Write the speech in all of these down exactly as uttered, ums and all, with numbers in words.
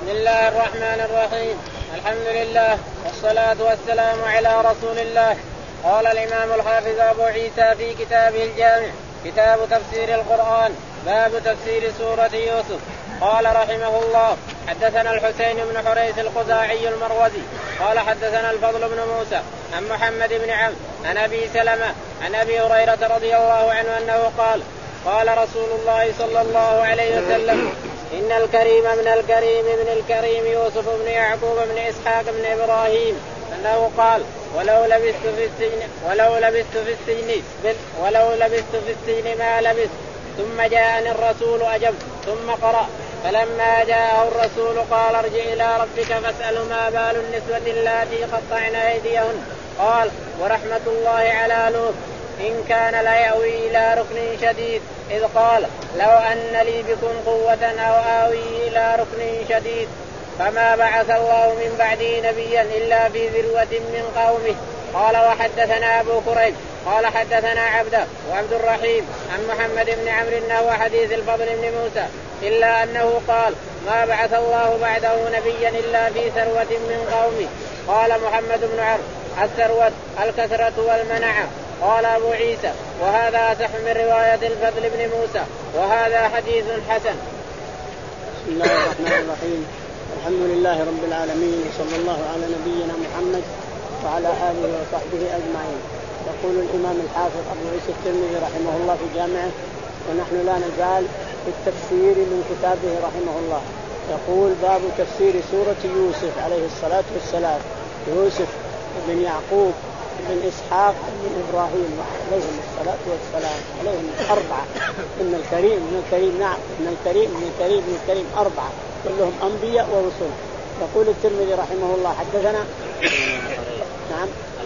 بسم الله الرحمن الرحيم. الحمد لله والصلاة والسلام على رسول الله. قال الإمام الحافظ أبو عيسى في كتابه الجامع كتاب تفسير القرآن باب تفسير سورة يوسف. قال رحمه الله حدثنا الحسين بن حريث الخزاعي المروزي قال حدثنا الفضل بن موسى عن محمد بن عمرو عن أبي سلمة عن أبي هريرة رضي الله عنه أنه قال قال رسول الله صلى الله عليه وسلم إن الكريم من الكريم ابن الكريم يوسف بن يعقوب بن إسحاق بن إبراهيم أنه قال ولو لبثت في السجن ولو لبثت في السجن ولو لبثت في السجن ما لبثت ثم جاءني الرسول أجبت ثم قرأ فلما جاءه الرسول قال ارجع إلى ربك فاسأله ما بال النسوة اللاتي قطعن أيديهن قال ورحمة الله على لوط إن كان ليأوي إلى ركن شديد إذ قال لو أن لي بكم قوة أو آوي إلى ركن شديد فما بعث الله من بعده نبيا إلا في ذروة من قومه. قال وحدثنا أبو كريب قال حدثنا عبده وعبد الرحيم عن محمد بن عمرو نحو حديث الفضل بن موسى إلا أنه قال ما بعث الله بعده نبيا إلا في ثروة من قومه. قال محمد بن عمرو الثروة الكثرة والمنعة. قال أبو عيسى وهذا أصح من رواية الفضل بن موسى وهذا حديث حسن. بسم الله الرحمن الرحيم. الحمد لله رب العالمين وصلى الله على نبينا محمد وعلى آله وصحبه أجمعين. يقول الإمام الحافظ أبو عيسى الترمذي رحمه الله في جامعه ونحن لا نزال في التفسير من كتابه رحمه الله. يقول باب تفسير سورة يوسف عليه الصلاة والسلام. يوسف بن يعقوب بن إسحاق بن إبراهيم عليهم الصلاة والسلام عليهم أربعة إن الكريم من الكريم نعم إن الكريم من الكريم من الكريم أربعة كلهم أنبياء ورسل. يقول الترمذي رحمه الله حدثنا نعم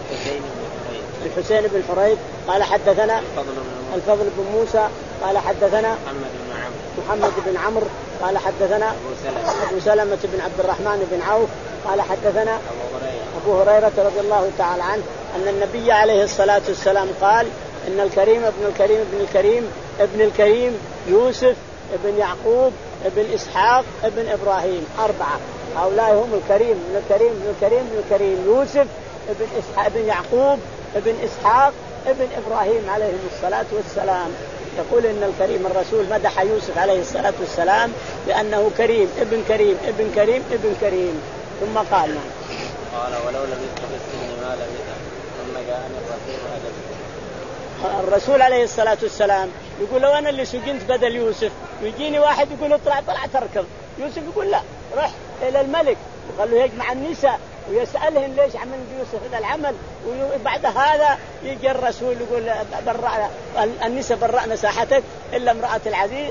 الحسين بن حريث قال حدثنا الفضل بن موسى قال حدثنا محمد بن عمرو قال حدثنا أبو سلمة بن عبد الرحمن بن عوف قال حدثنا أبو هريرة رضي الله تعالى عنه أن النبي عليه الصلاة والسلام قال إن الكريم ابن الكريم ابن الكريم ابن الكريم يوسف ابن يعقوب ابن إسحاق ابن إبراهيم أربعة هؤلاء هم الكريم من الكريم من الكريم من الكريم يوسف ابن إسحاق ابن يعقوب ابن إسحاق ابن إبراهيم عليهم الصلاة والسلام. يقول إن الكريم الرسول مدح يوسف عليه الصلاة والسلام بأنه كريم ابن كريم ابن كريم ابن كريم ثم قال نعم قال ولو لبثت في السجن ما لبثت ثم جاءني الرسول أجبت. الرسول عليه الصلاة والسلام يقول لو أنا اللي سجنت بدل يوسف ويجيني واحد يقول اطلع طلع تركض يوسف يقول لا رح إلى الملك وقال له يجمع النساء ويسألهم ليش عمل يوسف هذا العمل وبعد هذا يجي الرسول يقول برأ النساء برأنا ساحتك إلا امرأة العزيز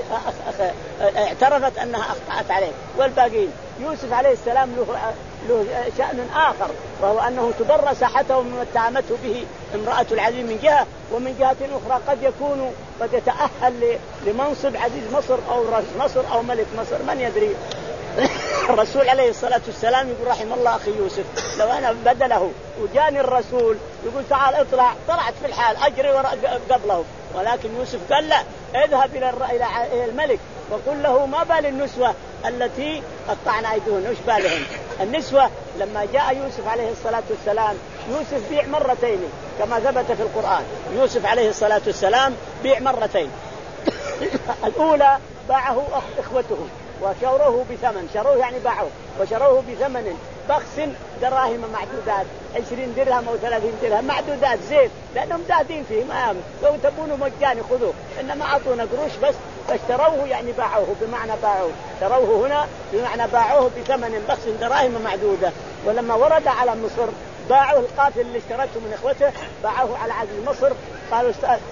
اعترفت أنها أخطأت عليه والباقين. يوسف عليه السلام له, له شأن آخر وهو أنه تبرى ساحته مما اتهمته به امرأة العزيز من جهة ومن جهة أخرى قد يكون قد يتأهل لمنصب عزيز مصر أو رئيس مصر أو ملك مصر من يدري. الرسول عليه الصلاة والسلام يقول رحم الله أخي يوسف لو أنا بدله وجاني الرسول يقول تعال اطلع طلعت في الحال أجري وراء قبله ولكن يوسف قال لا اذهب إلى الملك وقل له ما بال النسوة التي قطعن أيديهن وش بالهم. النسوة لما جاء يوسف عليه الصلاة والسلام يوسف بيع مرتين كما ثبت في القرآن. يوسف عليه الصلاة والسلام بيع مرتين الأولى باعه إخوته وشروه بثمن شروه يعني باعوه وشروه بثمن بخس دراهم معدودات عشرين درهم أو ثلاثين درهم معدودات زين لأنهم دادين فيه ما لو تبونه مجاني خذوه إنما أعطونا قروش بس فاشتروه يعني باعوه بمعنى باعوه شروه هنا بمعنى باعوه بثمن بخس دراهم معدودة. ولما ورد على مصر باعوه القافل اللي اشترته من إخوته باعوه على عزيز مصر قالوا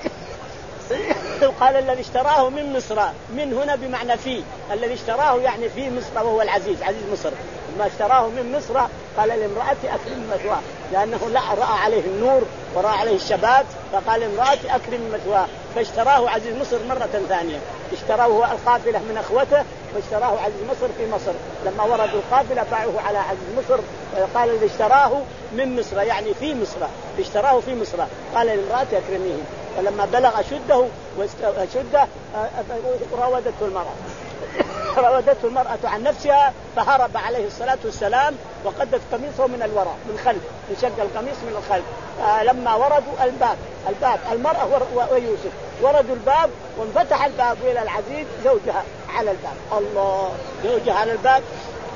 قال الذي اشتراه من مصر من هنا بمعنى فيه الذي اشتراه يعني في مصر وهو العزيز عزيز مصر ما اشتراه من مصر قال لامرأتي أكرم مثواه لأنه لا رأى عليه النور ورأى عليه الشباب فقال لامرأتي أكرم مثواه فاشتراه عزيز مصر مرة ثانية اشتراه القافلة من أخوته واشتراه عزيز مصر في مصر لما وردوا القافلة باعوه على عزيز مصر قال الذي اشتراه من مصر يعني في مصر اشتراه في مصر قال لامرأتي أكرميه فلما بلغ أشده واشده راودته المرأة راودته المرأة عن نفسها فهرب عليه الصلاة والسلام وقدت قميصه من الوراء من خلف، انشق القميص من الخلف. آه لما وردوا الباب الباب المرأة ويوسف وردوا الباب وانفتح الباب إلى العزيز زوجها على الباب. الله، زوجها على الباب.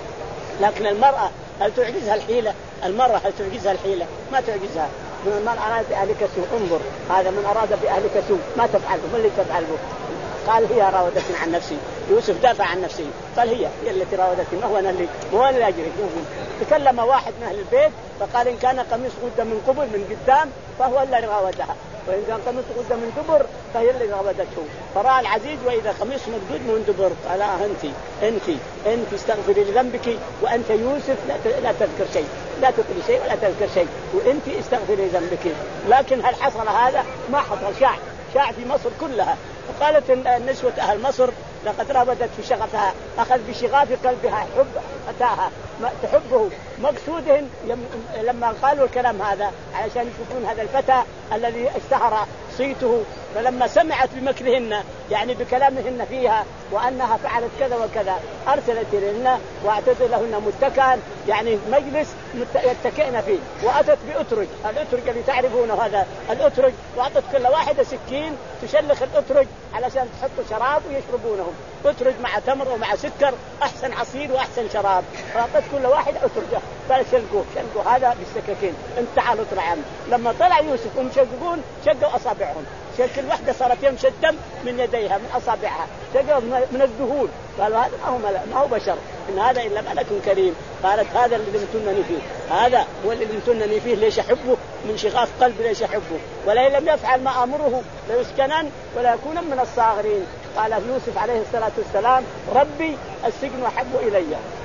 لكن المرأة هل تعجزها الحيلة؟ المرأة هل تعجزها الحيلة؟ ما تعجزها. من أراد بأهلك سوء انظر، هذا من أراد بأهلك سوء ما تفعله، ما اللي تفعله؟ قال هي راودتني عن نفسي. يوسف دافع عن نفسه، قال هي هي التي راودتني، ما هو أنا اللي مو أنا اللي أجري. تكلم واحد من أهل البيت فقال إن كان قميص قد من قبل من قدام فهو اللي راودها، وإن كان قميص قد من دبر فهي اللي راودته. فرأى العزيز وإذا قميص مقدود من دبر قال أنت أنت أنت استغفري لذنبك وأنت يوسف لا تذكر شيء، لا تقولي شيء ولا تذكر شيء، وأنت استغفري لذنبك. لكن هل حصل هذا؟ ما حصل. شاع شاع في مصر كلها. وقالت النسوة أهل مصر لقد راودت في شغفها، أخذ بشغاف قلبها حب أتاها تحبه. مقصودهن لما قالوا الكلام هذا علشان يشوفون هذا الفتى الذي اشتهر صيته، فلما سمعت بمكرهن يعني بكلامهن فيها وأنها فعلت كذا وكذا أرسلت لهن واعتدت لهن متكئا يعني مجلس يتكئن فيه، وأتت بأترج، الأترج اللي تعرفونه هذا الأترج، وأعطت كل واحدة سكين تشلخ الأترج علشان تحطوا شراب ويشربونه، أترج مع تمر ومع سكر أحسن عصير وأحسن شراب. فأعطت كل واحد أترجه قال شلقوه شلقوا هذا بالسكاكين انت تعالوا اطلع عنه. لما طلع يوسف هم شققون شقوا أصابعهم، كل واحدة صارت يمشي الدم من يديها من أصابعها، شقوا من الذهول. قالوا هذا ما هو ملك ما هو بشر، إن هذا إلا ملك كريم. قالت هذا اللي لمتنني فيه، هذا هو اللي لمتنني فيه، ليش أحبه من شغاف قلبي ليش أحبه، ولا لم يفعل ما أمره ليسكنن ولا يكون من الصاغرين. قال يوسف عليه الصلاة والسلام ربي السجن أحب إلي.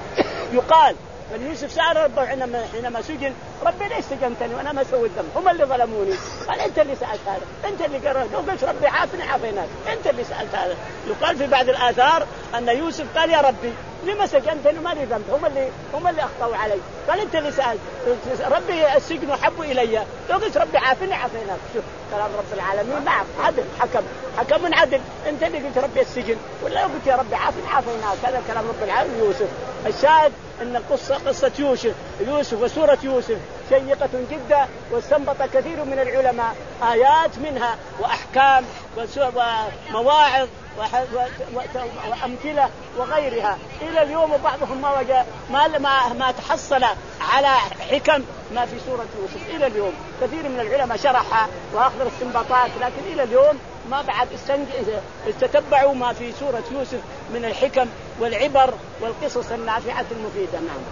يقال من يوسف سأل ربه حينما سجن ربي ليش سجنتني وأنا ما سويت ذنب، هم اللي ظلموني. قال أنت اللي سألت هذا، أنت اللي قررت، لو قلت ربي عافني عافيناك، أنت اللي سألت هذا. يقال في بعض الآثار أن يوسف قال يا ربي لما سجنتني ما لي ذنب، هم اللي هم اللي أخطأوا علي. قال أنت اللي سألت ربي السجن أحب إلي، لو قلت ربي عافني عافيناك. شوف كلام رب العالمين، نعم عدل حكم حكم من عدل، أنت اللي قلت ربي السجن ولا لو قلت يا ربي عافني عافيناك. هذا كلام رب العالمين يوسف. الشاهد أن القصة قصة يوسف يوسف وسورة يوسف شيقة جدا، واستنبط كثير من العلماء آيات منها وأحكام ومواعظ وأمثلة وغيرها إلى اليوم. وبعضهم ما وجد ما ما ما تحصل على حكم ما في سورة يوسف إلى اليوم. كثير من العلماء شرحها وأخذ الاستنباطات، لكن إلى اليوم ما بعد استتبعوا ما في سورة يوسف من الحكم والعبر والقصص النافعة المفيدة. نعم.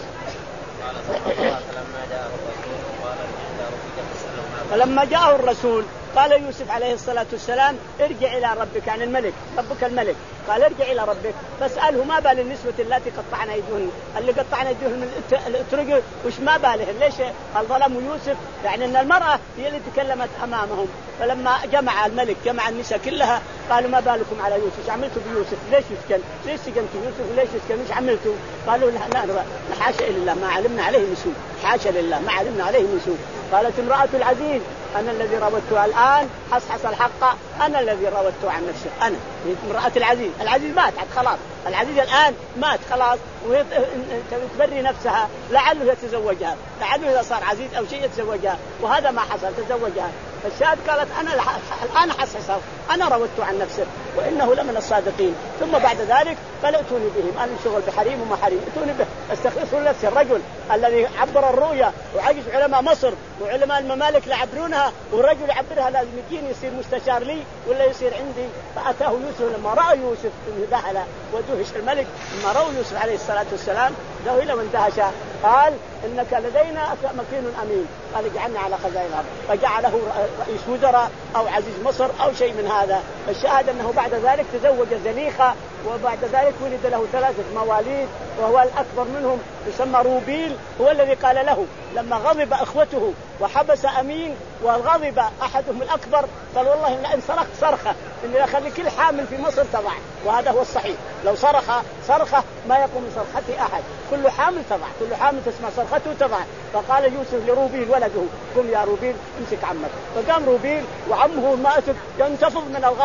فلما جاءه الرسول قال يوسف عليه الصلاة والسلام ارجع إلى ربك، عن الملك ربك الملك، قال ارجع إلى ربك فاسأله ما بال النسوة التي قطعن أيديهن، اللي قطعن أيديهن من الأترج وش ما بالهن، ليش هل ظلموا يوسف؟ يعني أن المرأة هي اللي تكلمت أمامهم. فلما جمع الملك جمع النساء كلها قالوا ما بالكم على يوسف، ايش عملتوا بيوسف؟ ليش يسكن؟ ليش سجنتوا يوسف؟ ليش يسكن؟ ايش عملتوا؟ قالوا لا لا حاشا لله ما علمنا عليه من سوء، حاشا لله ما علمنا عليه من سوء. قالت امرأة العزيز أنا الذي راودته الآن حصحص الحق، أنا الذي راودته عن نفسه، أنا امرأة العزيز. العزيز مات خلاص، العزيز الآن مات خلاص وتبري نفسها لعله يتزوجها، لعله إذا صار عزيز أو شيء يتزوجها، وهذا ما حصل تزوجها. فالشاهد قالت أنا الآن حصحصه، أنا راودته عن نفسه وإنه لمن الصادقين. ثم بعد ذلك قال ائتوني بهم، أنا شغل بحريم وما حريم، ائتوني به استخلصوا لنفسي. الرجل الذي عبر الرؤيا وعجز علماء مصر وعلماء الممالك لعبرونها، والرجل يعبرها لازم يجيني يصير مستشار لي ولا يصير عندي. فأتاه يوسف لما رأى يوسف ذهل ودهش الملك لما رأى يوسف عليه الصلاة والسلام ذهل واندهش. قال إنك لدينا مكين أمين، قال اجعلنا على خزائن الأرض، فجعله رئيس وزراء أو عزيز مصر أو شيء من هذا. فالشاهد أنه بعد ذلك تزوج زليخة، وبعد ذلك ولد له ثلاثة مواليد، وهو الأكبر منهم يسمى روبيل، هو الذي قال له لما غضب أخوته وحبس أمين وغضب أحدهم الأكبر قال والله إن صرخت صرخة إني أخلي كل حامل في مصر تضع، وهذا هو الصحيح، لو صرخ صرخة ما يقوم من صرخته أحد، كل حامل تضع، كل حامل تسمع صرخته تضع. فقال يوسف لروبيل ولده قم يا روبيل امسك عمك، فقام روبيل وعمه ماتت ينتفض من الغضب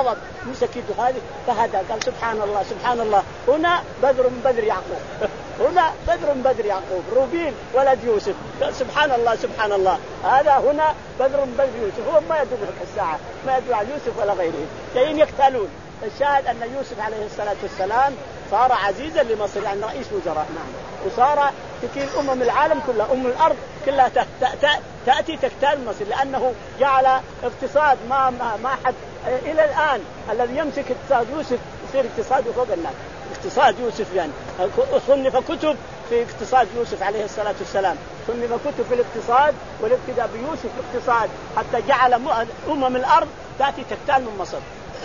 غضب مسك يده هذه فهدى قال سبحان الله سبحان الله هنا بدر من بدر يعقوب هنا بدر من بدر يعقوب روبين ولد يوسف قال سبحان الله سبحان الله هذا هنا بدر من بدر يوسف. هو ما يدرك الساعة ما يدرك عن يوسف ولا غيره جايين يقتالون. الشاهد أن يوسف عليه الصلاة والسلام صار عزيزا لمصر يعني رئيس وزراء نعم وصار تكيل أمم العالم كلها أم الأرض كلها تأتي تكتال مصر لأنه جعل اقتصاد ما ما, ما حد إلى الآن الذي يمسك اقتصاد يوسف يصير اقتصاده فوق الناس. اقتصاد يوسف يعني صنف كتب في اقتصاد يوسف عليه الصلاة والسلام صنف كتب في الاقتصاد والابتداء بيوسف الاقتصاد حتى جعل أمم الأرض تأتي تكتال من مصر.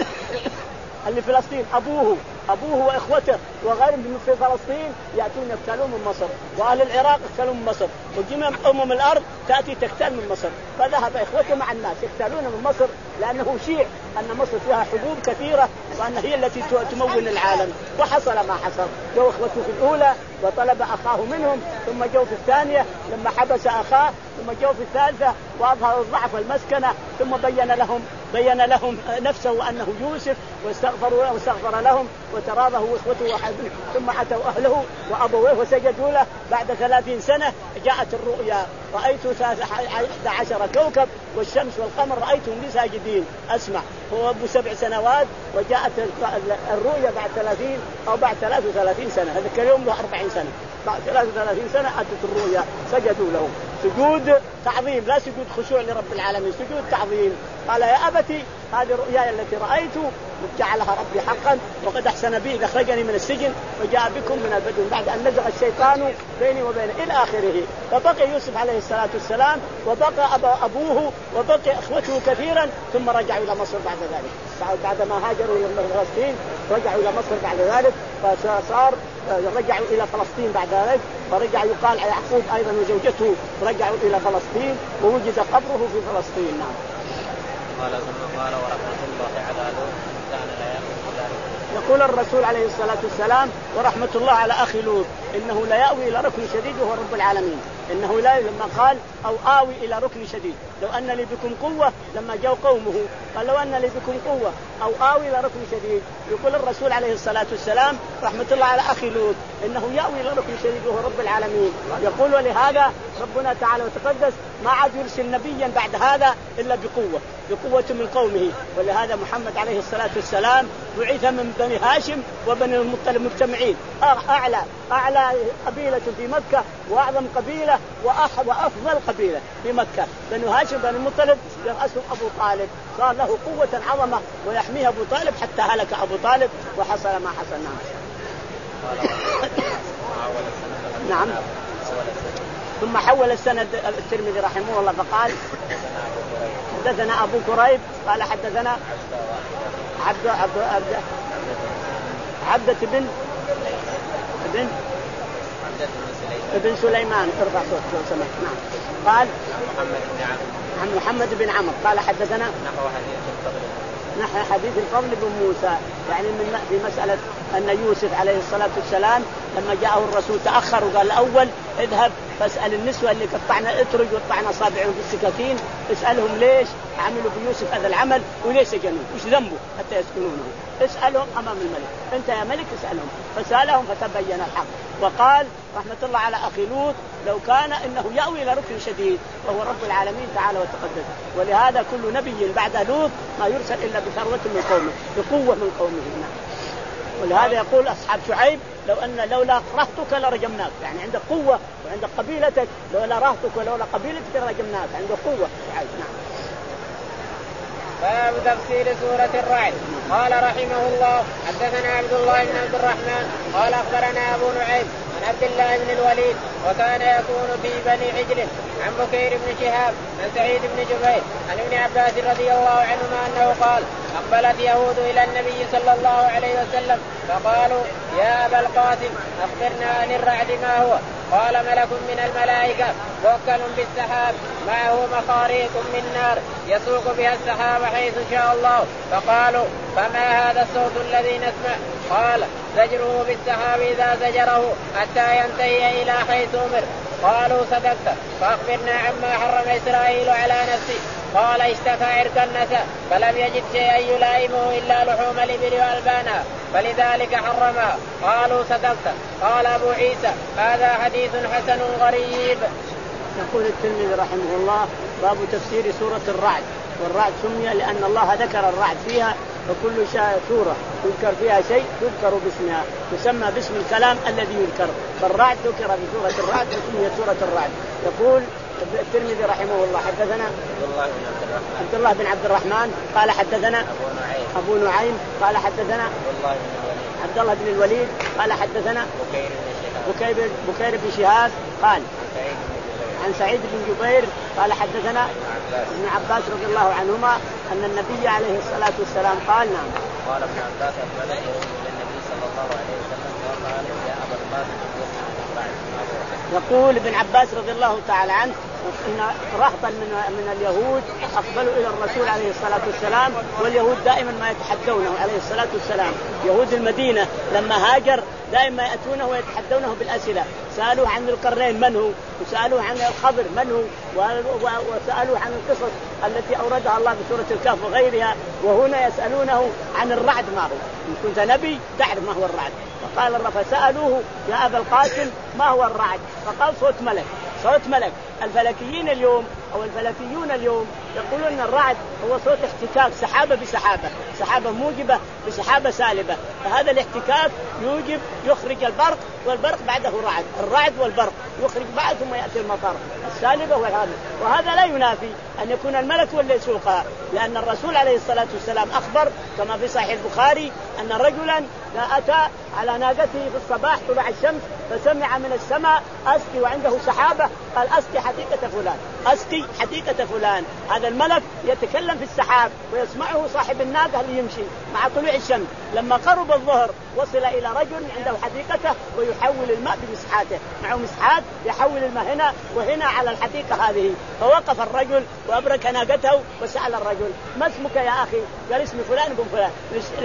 اللي في فلسطين أبوه أبوه وإخوته وغيرهم في فلسطين يأتون يقتلون من مصر وأهل العراق يقتلون من مصر وجميع أمم الأرض تأتي تقتل من مصر. فذهب إخوته مع الناس يقتلون من مصر لأنه شيع أن مصر فيها حبوب كثيرة وأن هي التي تمون العالم. وحصل ما حصل جو إخوته في الأولى وطلب أخاه منهم ثم جو في الثانية لما حبس أخاه ثم جو في الثالثة وأظهر الضعف والمسكنة ثم بين لهم بين لهم نفسه وأنه يوسف واستغفروا واستغفر لهم وتراضه واخوته وحبه ثم أتوا أهله وأبويه وسجدوا له. بعد ثلاثين سنة جاءت الرؤيا رأيت أحد عشر كوكب والشمس والقمر رأيتهم لي ساجدين. أسمع هو أبو سبع سنوات وجاءت الرؤيا بعد ثلاثين أو بعد ثلاث وثلاثين سنة هذا اليوم له أربعين سنة بعد ثلاث وثلاثين سنة أتت الرؤيا سجدوا له سجود تعظيم لا سجود خشوع لرب العالمين سجود تعظيم. قال يا أبتي هذه الرؤيا التي رأيت جعلها ربي حقا وقد أحسن بي إذا أخرجني من السجن وجاء بكم من البدو بعد أن نزغ الشيطان بيني وبينه إلى آخره. فبقي يوسف عليه الصلاة والسلام وبقى أبوه وبقي أخوته كثيرا ثم رجعوا إلى مصر بعد ذلك بعد ما هاجروا إلى فلسطين رجعوا إلى مصر بعد ذلك فصار رجعوا إلى فلسطين بعد ذلك فرجع يقال يعقوب أيضا وزوجته رجعوا إلى فلسطين ووجد قبره في فلسطين. نعم. قال ثم قال ورحمة الله على لوط كان لا يأوي ذلك. يقول الرسول عليه الصلاة والسلام ورحمة الله على أخي لوط إنه لا يأوي إلى ركن شديد وهو رب العالمين. إنه لا لما قال أو آوي إلى ركن شديد لو أن لي بكم قوة لما جاء قومه قال لو أن لي بكم قوة أو آوي إلى ركن شديد. يقول الرسول عليه الصلاة والسلام رحمة الله على أخي لوط إنه يأوي إلى ركن شديد وهو رب العالمين. يقول ولهذا ربنا تعالى وتقدس ما عاد يرسل نبيا بعد هذا إلا بقوة بقوة من قومه. ولهذا محمد عليه الصلاة والسلام بعث من بني هاشم وبني المطلب مجتمعين أعلى أعلى قبيلة في مكة وأعظم قبيلة وأفضل قبيلة في مكة بني هاشم بني المطلب يرأسهم أبو طالب صار له قوة عظمة ويحميها أبو طالب حتى هلك أبو طالب وحصل ما حصل. نعم. نعم. ثم حول السند الترمذي رحمه الله فقال حدثنا أبو كريب قال حدثنا عبد عبد عبد عبدة بن بن ابن سليمان ارفع صوت لو سمحت. نعم. قال محمد بن عمرو عن محمد بن عمرو قال حدثنا نحو حديث الفضل نحو حديث الفضل بن موسى يعني من في مسألة أن يوسف عليه الصلاة والسلام لما جاءه الرسول تأخر وقال الأول اذهب فاسأل النسوة اللي قطعنا اترج وقطعنا أصابعهم بالسكاكين اسألهم ليش عملوا بيوسف هذا العمل وليش سجنوه وش ذنبه حتى يسكنونه. اسألهم أمام الملك أنت يا ملك اسألهم. فسألهم فتبين الحق. وقال رحمة الله على أخي لوط لو كان إنه يأوي إلى ركن شديد وهو رب العالمين تعالى وتقدس. ولهذا كل نبي بعد لوط ما يرسل إلا بثروة من قومه بقوة من قومه. ولهذا يقول أصحاب شعيب لو أن لولا رهتك لرجمناك يعني عندك قوة وعندك قبيلتك لولا رهتك ولولا قبيلتك لرجمناك عندك قوة شعيب. نعم. باب تفسير سورة الرعد. قال رحمه الله حدثنا عبد الله بن عبد الرحمن قال أخبرنا أبو نعيم عن عبد الله بن الوليد وكان يكون في بني عجل عن بكير بن شهاب عن سعيد بن جبير عن ابن عباس رضي الله عنهما أنه قال أقبلت يهود إلى النبي صلى الله عليه وسلم فقالوا يا أبا القاسم أخبرنا عن الرعد ما هو. قال ملك من الملائكة موكل بالسحاب معه مخاريق من نار يسوق بها السحاب حيث شاء الله. فقالوا فما هذا الصوت الذي نسمع؟ قال زجره بالسحاب إذا زجره حتى ينتهي إلى حيث أمر. قالوا صدقت فأخبرنا عما حرم إسرائيل على نفسه. قال اشتكى عركنة فلم يجد شيئا يلائمه إلا لحوم الإبل وألبانها فلذلك حرمها. قالوا صدقت. قال أبو عيسى هذا حديث حسن غريب. يقول الترمذي رحمه الله باب تفسير سورة الرعد. والرعد سمي لأن الله ذكر الرعد فيها، فكل سورة يذكر فيها شيء يذكر باسمها يسمى باسم الكلام الذي يذكر. فالرعد ذكر في سورة الرعد وسميت سورة الرعد. يقول الترمذي رحمه الله حدثنا عبد الله بن عبد الرحمن قال حدثنا أبو نعيم قال حدثنا عبد الله بن الوليد قال حدثنا بكير بكير بن شهاب قال عن سعيد بن جبير قال حدثنا ابن عباس رضي الله عنهما أن النبي عليه الصلاة والسلام قال نعم قال ابن عباس أكمل النبي صلى الله عليه وسلم وقال يا أبا القاسم يقول ابن عباس رضي الله تعالى عنه إن رهطا من من اليهود أقبلوا إلى الرسول عليه الصلاة والسلام، واليهود دائما ما يتحدونه عليه الصلاة والسلام. يهود المدينة لما هاجر دائما يأتونه ويتحدونه بالأسئلة، سألوه عن القرنين من هو، وسألوه عن الخضر من هو، وسألوه عن القصص التي أوردها الله بسورة الكهف وغيرها. وهنا يسألونه عن الرعد ما هو، إن كنت نبي تعرف ما هو الرعد. فقال فسألوه يا أبا القاسم ما هو الرعد؟ فقال صوت ملك. صوت ملك. الفلكيين اليوم أو الفلكيون اليوم يقولون الرعد هو صوت احتكاك سحابة بسحابة، سحابة موجبة بسحابة سالبة، فهذا الاحتكاك يوجب يخرج البرق، والبرق بعده رعد، الرعد والبرق يخرج بعد ثم يأتي المطر السالبة والهامة. وهذا لا ينافي أن يكون الملك ولا يسوقها، لأن الرسول عليه الصلاة والسلام أخبر كما في صحيح البخاري أن رجلا أتى على ناقته في الصباح طلع الشمس فسمع من السماء أسقي وعنده سحابة، قال أسقي حديقة فلان، أسقي حديقة فلان. هذا الملك يتكلم في السحاب ويسمعه صاحب الناقة اللي يمشي مع طلوع الشمس. لما قرب الظهر وصل إلى رجل عنده حديقته ويحول الماء بمسحاته، معه مسحات يحول الماء هنا وهنا على الحديقة هذه. فوقف الرجل وأبرك ناقته وسأل الرجل ما اسمك يا أخي؟ قال اسمي فلان بن فلان.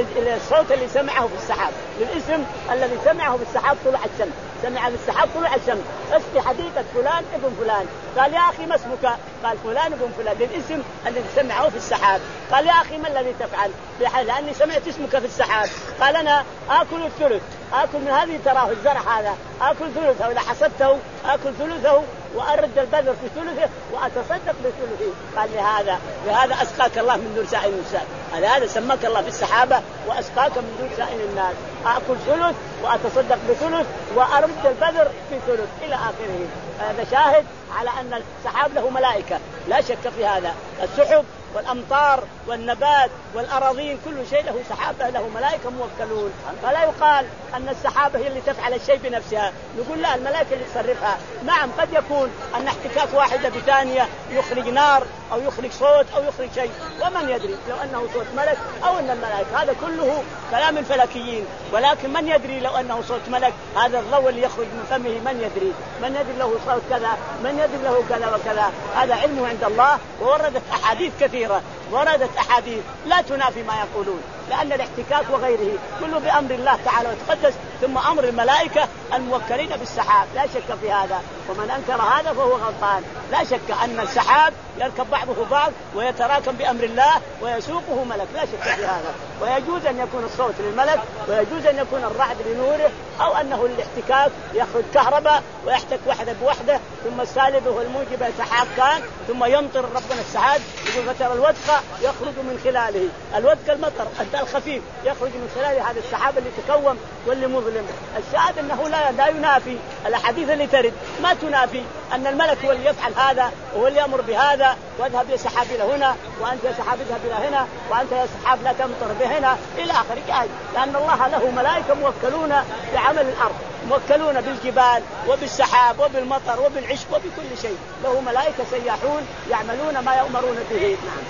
الصوت اللي سمعه في السحاب، للاسم الذي سمعه في السحاب طلوع الشمس، سمع في السحاب طلوع الشمس اسقي حديقة فلان ابن فلان. قال يا أخي ما اسمك؟ قال فلان ابن فلان، للاسم الذي سمعه في السحاب. قال يا أخي ما الذي تفعل؟ لأني سمعت اسمك في السحاب. قال أنا آكل الثلث، آكل من هذه تراه الزرع هذا، آكل ثلثه وإذا حصدته آكل ثلثه وأرد البذر في ثلثه وأتصدق بثلثه. قال لهذا لهذا أسقاك الله من دون سائر الناس، هذا سماك الله في السحابة وأسقاك من دون سائر الناس. آكل ثلث وأتصدق بثلث وأرد البذر في ثلث إلى آخره. هذا شاهد على أن السحاب له ملائكة لا شك في هذا. السحب والأمطار والنبات والأراضين كل شيء له سحابة له ملائكة موكلون. فلا يقال أن السحابة هي اللي تفعل الشيء بنفسها، نقول لا الملائكة اللي تصرفها. نعم قد يكون أن احتكاك واحدة بثانية يخرج نار أو يخرج صوت أو يخرج شيء، ومن يدري لو أنه صوت ملك أو أن الملائكة. هذا كله كلام الفلكيين، ولكن من يدري لو أنه صوت ملك؟ هذا الضوء اللي يخرج من فمه من يدري؟ من يدري له صوت كذا؟ من يدري له كذا وكذا؟ هذا علمه عند الله. ووردت أحاديث كثيرة، وردت أحاديث لا تنافي ما يقولون، لأن الاحتكاك وغيره كله بأمر الله تعالى وتقدس، ثم أمر الملائكة الموكلين بالسحاب، لا شك في هذا. ومن أنكر هذا فهو غلطان. لا شك أن السحاب يركب بعضه بعض ويتراكم بأمر الله ويسوقه ملك، لا شك في هذا. ويجوز أن يكون الصوت للملك، ويجوز أن يكون الرعد لنوره، أو أنه الاحتكاك يخرج كهرباء ويحتك وحدة بوحدة، ثم السالب والموجب يتحاكان، ثم يمطر ربنا السحاب. يقول فترى الودق يخرج من خلاله، الودق المطر الخفيف يخرج من خلال هذا السحاب اللي تكون واللي مظلم. الشاهد أنه لا لا ينافي الأحاديث اللي ترد، ما تنافي أن الملك هو اللي يفعل هذا وهو اللي يأمر بهذا، واذهب يا سحاب إلى هنا، وأنت يا سحاب اذهب إلى هنا، وأنت يا سحاب لا تمطر بهنا إلى آخره. لأن الله له ملائكة موكلون بعمل الأرض، موكلون بالجبال وبالسحاب وبالمطر وبالعشب وبكل شيء، له ملائكة سياحون يعملون ما يؤمرون به. نعم.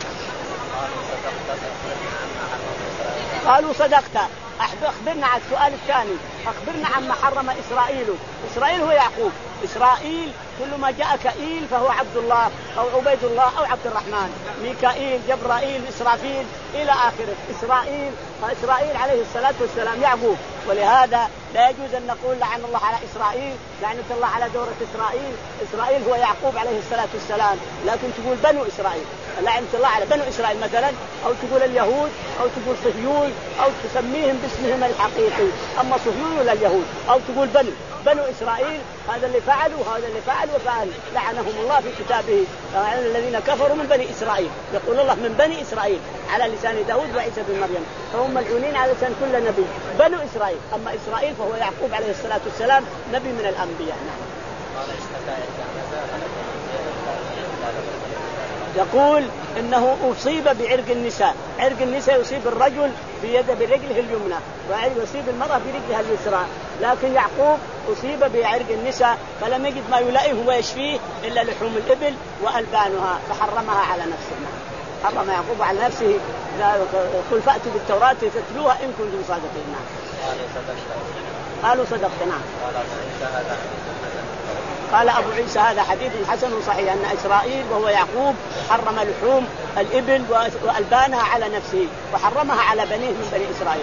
قالوا صدقت. أخبرنا عن السؤال الثاني، أخبرنا عما حرم إسرائيل. إسرائيل هو يعقوب. إسرائيل كل ما جاء كائيل فهو عبد الله أو عبيد الله أو عبد الرحمن. ميكائيل، جبرائيل، إسرافيل إلى آخره. إسرائيل فإسرائيل عليه الصلاة والسلام يعقوب. ولهذا لا يجوز أن نقول لعن الله على إسرائيل، لعنة الله على دورة إسرائيل. إسرائيل هو يعقوب عليه الصلاة والسلام، لكن تقول بنو إسرائيل. لعنة الله على بنو إسرائيل مثلا، أو تقول اليهود، أو تقول صهيون، أو تسميهم باسمهم الحقيقي، أما صهيون ولا اليهود، أو تقول بنو بنو إسرائيل، هذا اللي فعلوا وهذا اللي فعل وفعل، لعنهم الله في كتابه الذين كفروا من بني إسرائيل، يقول الله من بني إسرائيل على لسان داود وعيسى بن مريم، فهم ملعونين على لسان كل نبي. بنو إسرائيل، أما إسرائيل فهو يعقوب عليه الصلاة والسلام نبي من الأنبياء. يقول إنه أصيب بعرق النساء، عرق النساء يصيب الرجل بيد برجله اليمنى ويصيب المرأة برجلها اليسرى، لكن يعقوب أصيب بعرق النساء فلم يجد ما يلائمه ويشفيه إلا لحوم الإبل وألبانها فحرمها على نفسه. حرم يعقوب على نفسه، قل فأتوا بالتوراة تتلوها إن كنتم صادقين. قالوا صدقتنا. قال أبو عيسى هذا حديث حسن صحيح أن إسرائيل وهو يعقوب حرم لحوم الإبل وألبانها على نفسه وحرمها على بنيه من بني إسرائيل.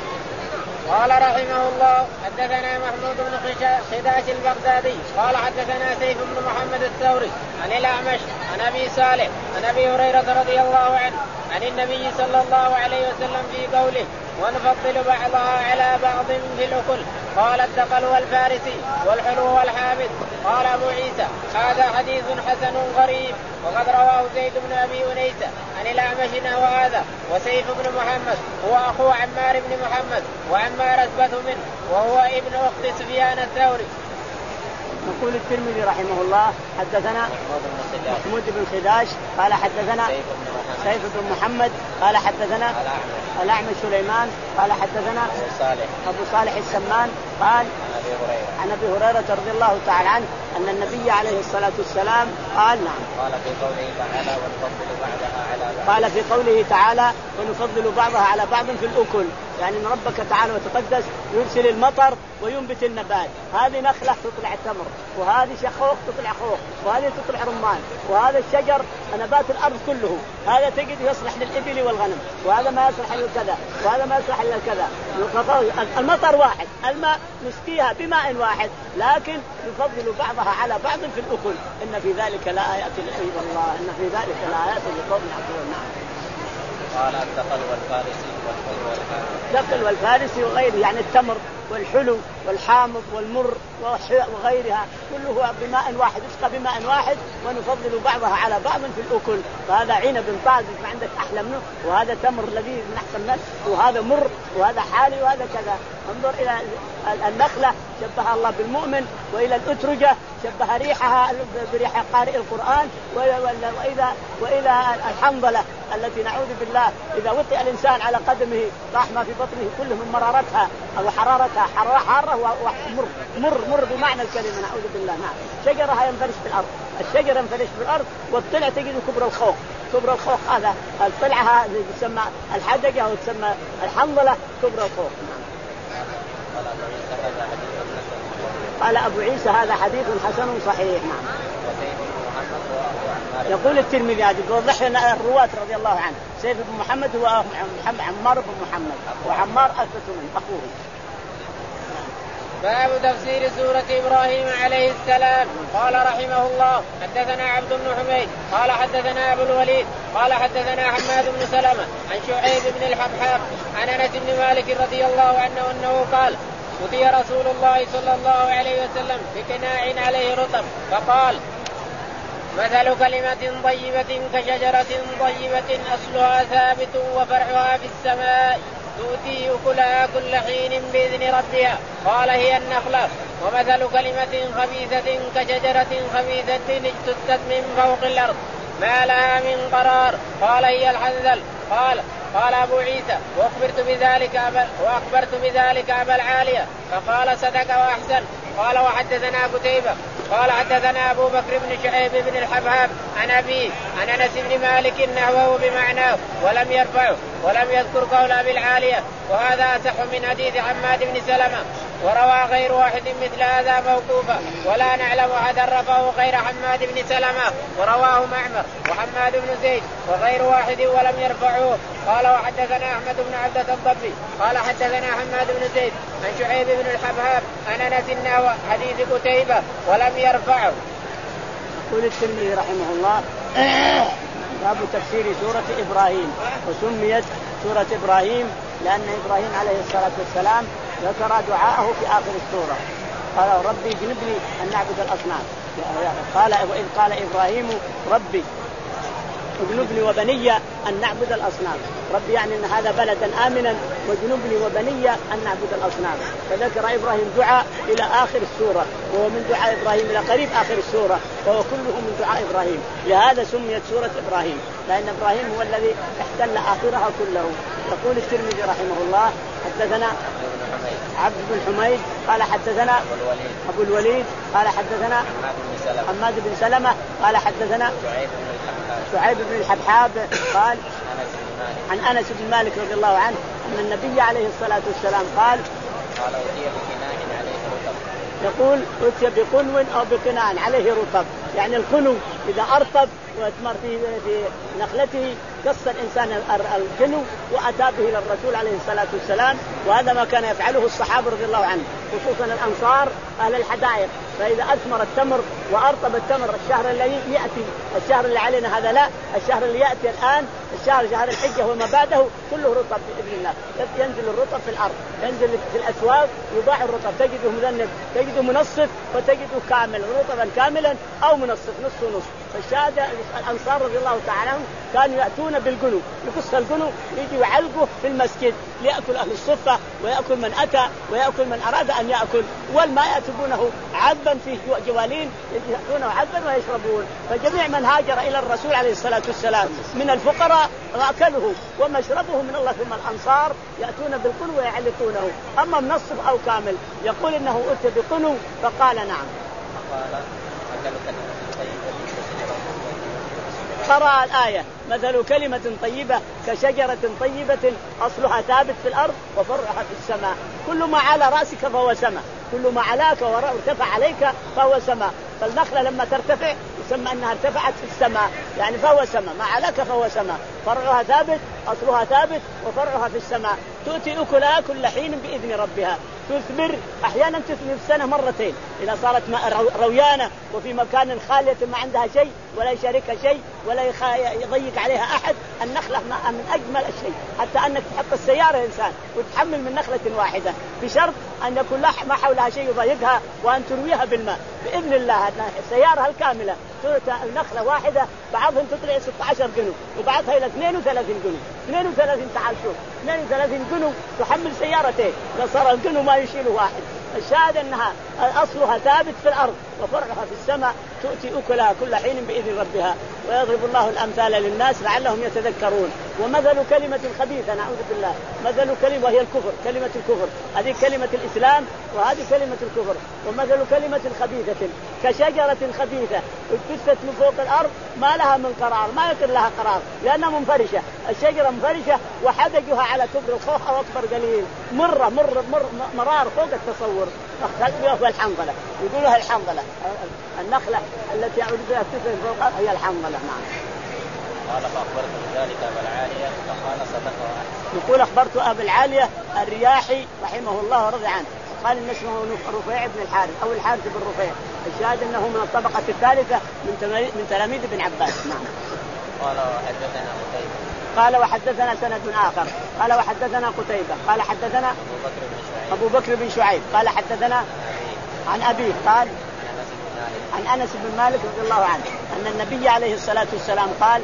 قال رحمه الله حدثنا محمود بن خداش البغدادي قال حدثنا سيف بن محمد الثوري عن الأعمش عن أبي صالح عن أبي هريرة رضي الله عنه عن النبي صلى الله عليه وسلم في قوله ونفضل بعضها على بعض في الأكل قال الدقل والفارسي والحلو والحامد. قال أبو عيسى هذا حديث حسن غريب، وقد رواه زيد بن أبي أنيسة عن الأعمش نحو هذا. وسيف بن محمد هو أخو عمار بن محمد وعمار أثبت منه وهو ابن أخت سفيان الثوري. يقول الترمذي رحمه الله حدثنا محمود بن خداش قال حدثنا سيف بن محمد قال حدثنا الأعمش سليمان قال حدثنا أبو صالح, أبو صالح السمان قال عن أبي هريرة رضي الله تعالى عنه أن النبي عليه الصلاة والسلام قال نعم قال في قوله تعالى ونفضل بعضها على بعض قال في قوله تعالى ونفضل بعضها على بعض في الأكل، يعني أن ربك تعالى وتقدس يرسل المطر وينبت النبات، هذه نخلة تطلع تمر، وهذه شخوخ تطلع خوخ، وهذه تطلع رمان، وهذا الشجر نبات الأرض كله، هذا تجد يصلح للإبل والغنم، وهذا ما يصلح للكذا، وهذا ما يصلح للكذا. المطر واحد، الماء نسقيها بماء واحد، لكن نفضل بعضها على بعض في الأكل. إن في ذلك لآيات لأيضا الله إن في ذلك لآيات لقوم يعقلون. قال الدقل والفارسي والحلو والحامض. الدقل والفارسي وغيره يعني التمر والحلو والحامض والمر وغيرها كله بماء واحد، يسقى بماء واحد ونفضل بعضها على بعض في الأكل. فهذا عنب طازج ما عندك أحلى منه، وهذا تمر لذيذ من أحسن منه، وهذا مر، وهذا حالي، وهذا كذا. انظر إلى النخلة شبهها الله بالمؤمن، وإلى الأترجة شبه ريحها بريح قارئ القرآن، وإذا وإلى الحنظلة التي نعوذ بالله إذا وطئ الإنسان على قدمه راح ما في بطنه كله من مرارتها أو حرارتها، حرارة حارة ومر مر مر بمعنى الكلمة نعوذ بالله. نعم شجرها ينفرش في الأرض، الشجرة ينفرش في الأرض، والطلع تجد كبر الخوخ، كبر الخوخ هذا الطلعها تسمى الحدقة أو تسمى الحنظلة كبر الخوخ. قال أبو عيسى هذا حديث حسن صحيح. نعم. يقول الترمذي هذا يوضح لنا الرواة رضي الله عنه، سيف بن محمد هو عمار بن محمد، وعمار أثبت من أخوه. باب تفسير سورة إبراهيم عليه السلام. قال رحمه الله حدثنا عبد بن حميد قال حدثنا أبو الوليد قال حدثنا حماد بن سلمة عن شعيب بن الحبحاب عن أنس بن مالك رضي الله عنه أنه قال أتي رسول الله صلى الله عليه وسلم بقناع عليه رطب فقال مثل كلمة طيبة كشجرة طيبة أصلها ثابت وفرعها في السماء تؤتي أكلها كل حين بإذن ربها. قال هي النخلة. ومثل كلمة خبيثة كشجرة خبيثة اجتثت من فوق الأرض ما لها من قرار. قال هي الحنظل. قال قال أبو عيسى وأخبرت بذلك أبا وأخبرت بذلك أبا العالية فقال صدق وأحسن. قال وحدثنا قتيبة قال حدثنا أبو بكر بن شعيب بن الحبهاب عن أبيه عن أنس بن مالك نحوه بمعناه ولم يرفعه ولم يذكر قول أبي العالية، وهذا أصح من حديث حماد بن سلمة. وروى غير واحد مثل هذا موقوفا ولا نعلم أحدا رفعه غير حماد بن سلمة، ورواه معمر وحماد بن زيد وغير واحد ولم يرفعوه. قال وحدثنا أحمد بن عبدة الضبي قال حدثنا حماد بن زيد عن شعيب بن الحبهاب عن أنس نحو حديث قتيبة ولم يرفعه. يقول الترمذي رحمه الله باب تفسير سورة إبراهيم. وسميت سورة إبراهيم لأن إبراهيم عليه الصلاة والسلام ذكر دعاءه في آخر السورة، قال ربي اجنبني أن نعبد الأصنام. قال وإذ قال إبراهيم ربي اجنبني وبني أن نعبد الأصنام. ربي يعني أن هذا بلدا آمنا واجنبني وبني أن نعبد الأصنام. فذكر إبراهيم دعاء إلى آخر السورة، وهو من دعاء إبراهيم إلى قريب آخر السورة، وهو كله من دعاء إبراهيم. لهذا سميت سورة إبراهيم، لأن إبراهيم هو الذي احتل آخرها كله. يقول الترمذي رحمه الله حدثنا عبد بن حميد قال حدثنا أبو الوليد قال حدثنا حماد بن سلمة قال حدثنا شعيب بن الحبحاب قال عن أنس بن مالك رضي الله عنه أن النبي عليه الصلاة والسلام قال يقول أتي بقنو أو بقنان عليه رطب، يعني القنو إذا أرطب وأثمر في في نخلته قص الإنسان القنو وأتى به إلى الرسول عليه الصلاة والسلام. وهذا ما كان يفعله الصحابة رضي الله عنهم، خصوصا الأنصار أهل الحدائق. فإذا أثمر التمر وأرطب التمر الشهر الذي يأتي، الشهر اللي علينا هذا لا، الشهر اللي يأتي الآن الشهر شهر الحجة وما بعده كله رطب بإذن الله. ينزل الرطب في الأرض، ينزل في الأسواق يباع الرطب، تجده مذنب، تجده منصف، وتجده كامل رطبا كاملا أو منصف نص ونص. فالشاهد الأنصار رضي الله تعالى عنهم كانوا يأتون بالقنو، يقص القنو يجي يعلقه في المسجد ليأكل أهل الصفة ويأكل من أتى ويأكل من أراد أن يأكل، والماء يأتونه عذبا في جوالين يأتونه عذبا ويشربون. فجميع من هاجر إلى الرسول عليه الصلاة والسلام من الفقراء أكله ومشربه من الله، ثم الأنصار يأتون بالقنو ويعلقونه. أما منصف أو كامل يقول إنه أتى بقنو فقال نعم. قرأ الآية مثل كلمة طيبة كشجرة طيبة أصلها ثابت في الأرض وفرعها في السماء. كل ما على رأسك فهو سماء، كل ما علاك وارتفع عليك فهو سماء. فالنخلة لما ترتفع يسمى أنها ارتفعت في السماء، يعني فهو سماء، ما علاك فهو سماء. فرعها ثابت، أصلها ثابت، وفرعها في السماء. تؤتي أكلها كل حين بإذن ربها. تثمر أحيانا تثمر السنة مرتين إذا صارت رويانة وفي مكان خالية ما عندها شيء ولا يشاركها شيء ولا يضيق عليها أحد. النخلة من أجمل الشيء، حتى أنك تحط السيارة إنسان وتحمل من نخلة واحدة بشرط أن يكون ما حولها شيء يضايقها وأن ترويها بالماء بإذن الله. السيارة الكاملة النخلة واحدة بعضهم تطلع ستة عشر جنو وبعضها إلى اثنين وثلاثين جنو. اثنين وثلاثين تعال شوف اثنين وثلاثين جنو تحمل سيارتين، لو صار الجنو ما يشيله واحد. الشاهد أنها أصلها ثابت في الأرض وفرعها في السماء. تؤتي أكلها كل حين بإذن ربها ويضرب الله الأمثال للناس لعلهم يتذكرون. ومثل كلمة خبيثة نعوذ بالله، مثل كلمة وهي الكفر، كلمة الكفر هذه كلمة الإسلام وهذه كلمة الكفر. ومثل كلمة خبيثة كشجرة خبيثة اجتثت من فوق الأرض ما لها من قرار، ما يكون لها قرار لأنها منفرشة. الشجرة منفرشة وحدقها على كبر الخوخ أو أكبر قليل، مرة مر مر مرار فوق التصور. هو الحنظلة، يقولها الحنظلة، النخلة التي يعود بها تثمر فوق هي الحنظلة. نعم. قال فأخبرت بذلك أبا العالية فقال صدق وأحسن. يقول أخبرت أبا العالية الرياحي رحمه الله ورضي عنه، قال إن اسمه رفيع بن الحارث أو الحارث بن رفيع. الشاهد أنه من الطبقة الثالثة من تلاميذ ابن عباس. نعم. قال وحدثنا قتيبة قال وحدثنا سند آخر قال وحدثنا قتيبة قال حدثنا أبو بكر بن شعيب قال حدثنا عن أبيه قال عن أنس بن مالك رضي الله عنه أن النبي عليه الصلاة والسلام قال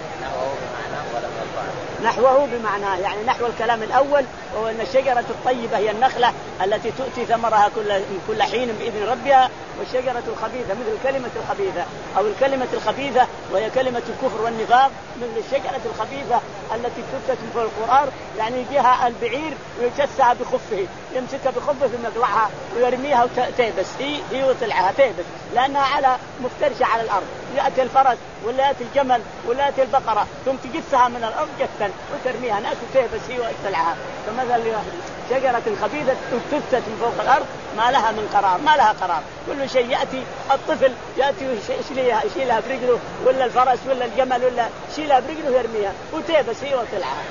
نحوه بمعناه، يعني نحو الكلام الأول، وهو أن الشجرة الطيبة هي النخلة التي تؤتي ثمرها كل كل حين بإذن ربها، والشجرة الخبيثة مثل الكلمة الخبيثة أو الكلمة الخبيثة وهي كلمة الكفر والنفاق، مثل الشجرة الخبيثة التي تؤتى في القرآن، يعني يجيها البعير ويجسها بخفه، يمسكها بخفه ثم يطلعها ويرميها وتيبس، هي هي وطلعها تيبس لأنها على مفترشة على الأرض. يأتي الفرس ولا يأتي الجمل ولا يأتي البقرة ثم تجسها من الأرض جثا وترميها ناس وتيبس هي وتطلعها. فمثل شجرة خبيثة تفتت من فوق الأرض ما لها من قرار، ما لها قرار. كل شيء يأتي الطفل يأتي يشيلها يشيلها برجله ولا الفرس ولا الجمل ولا يشيلها برجله ويرميها وتيبس هي وتطلعها.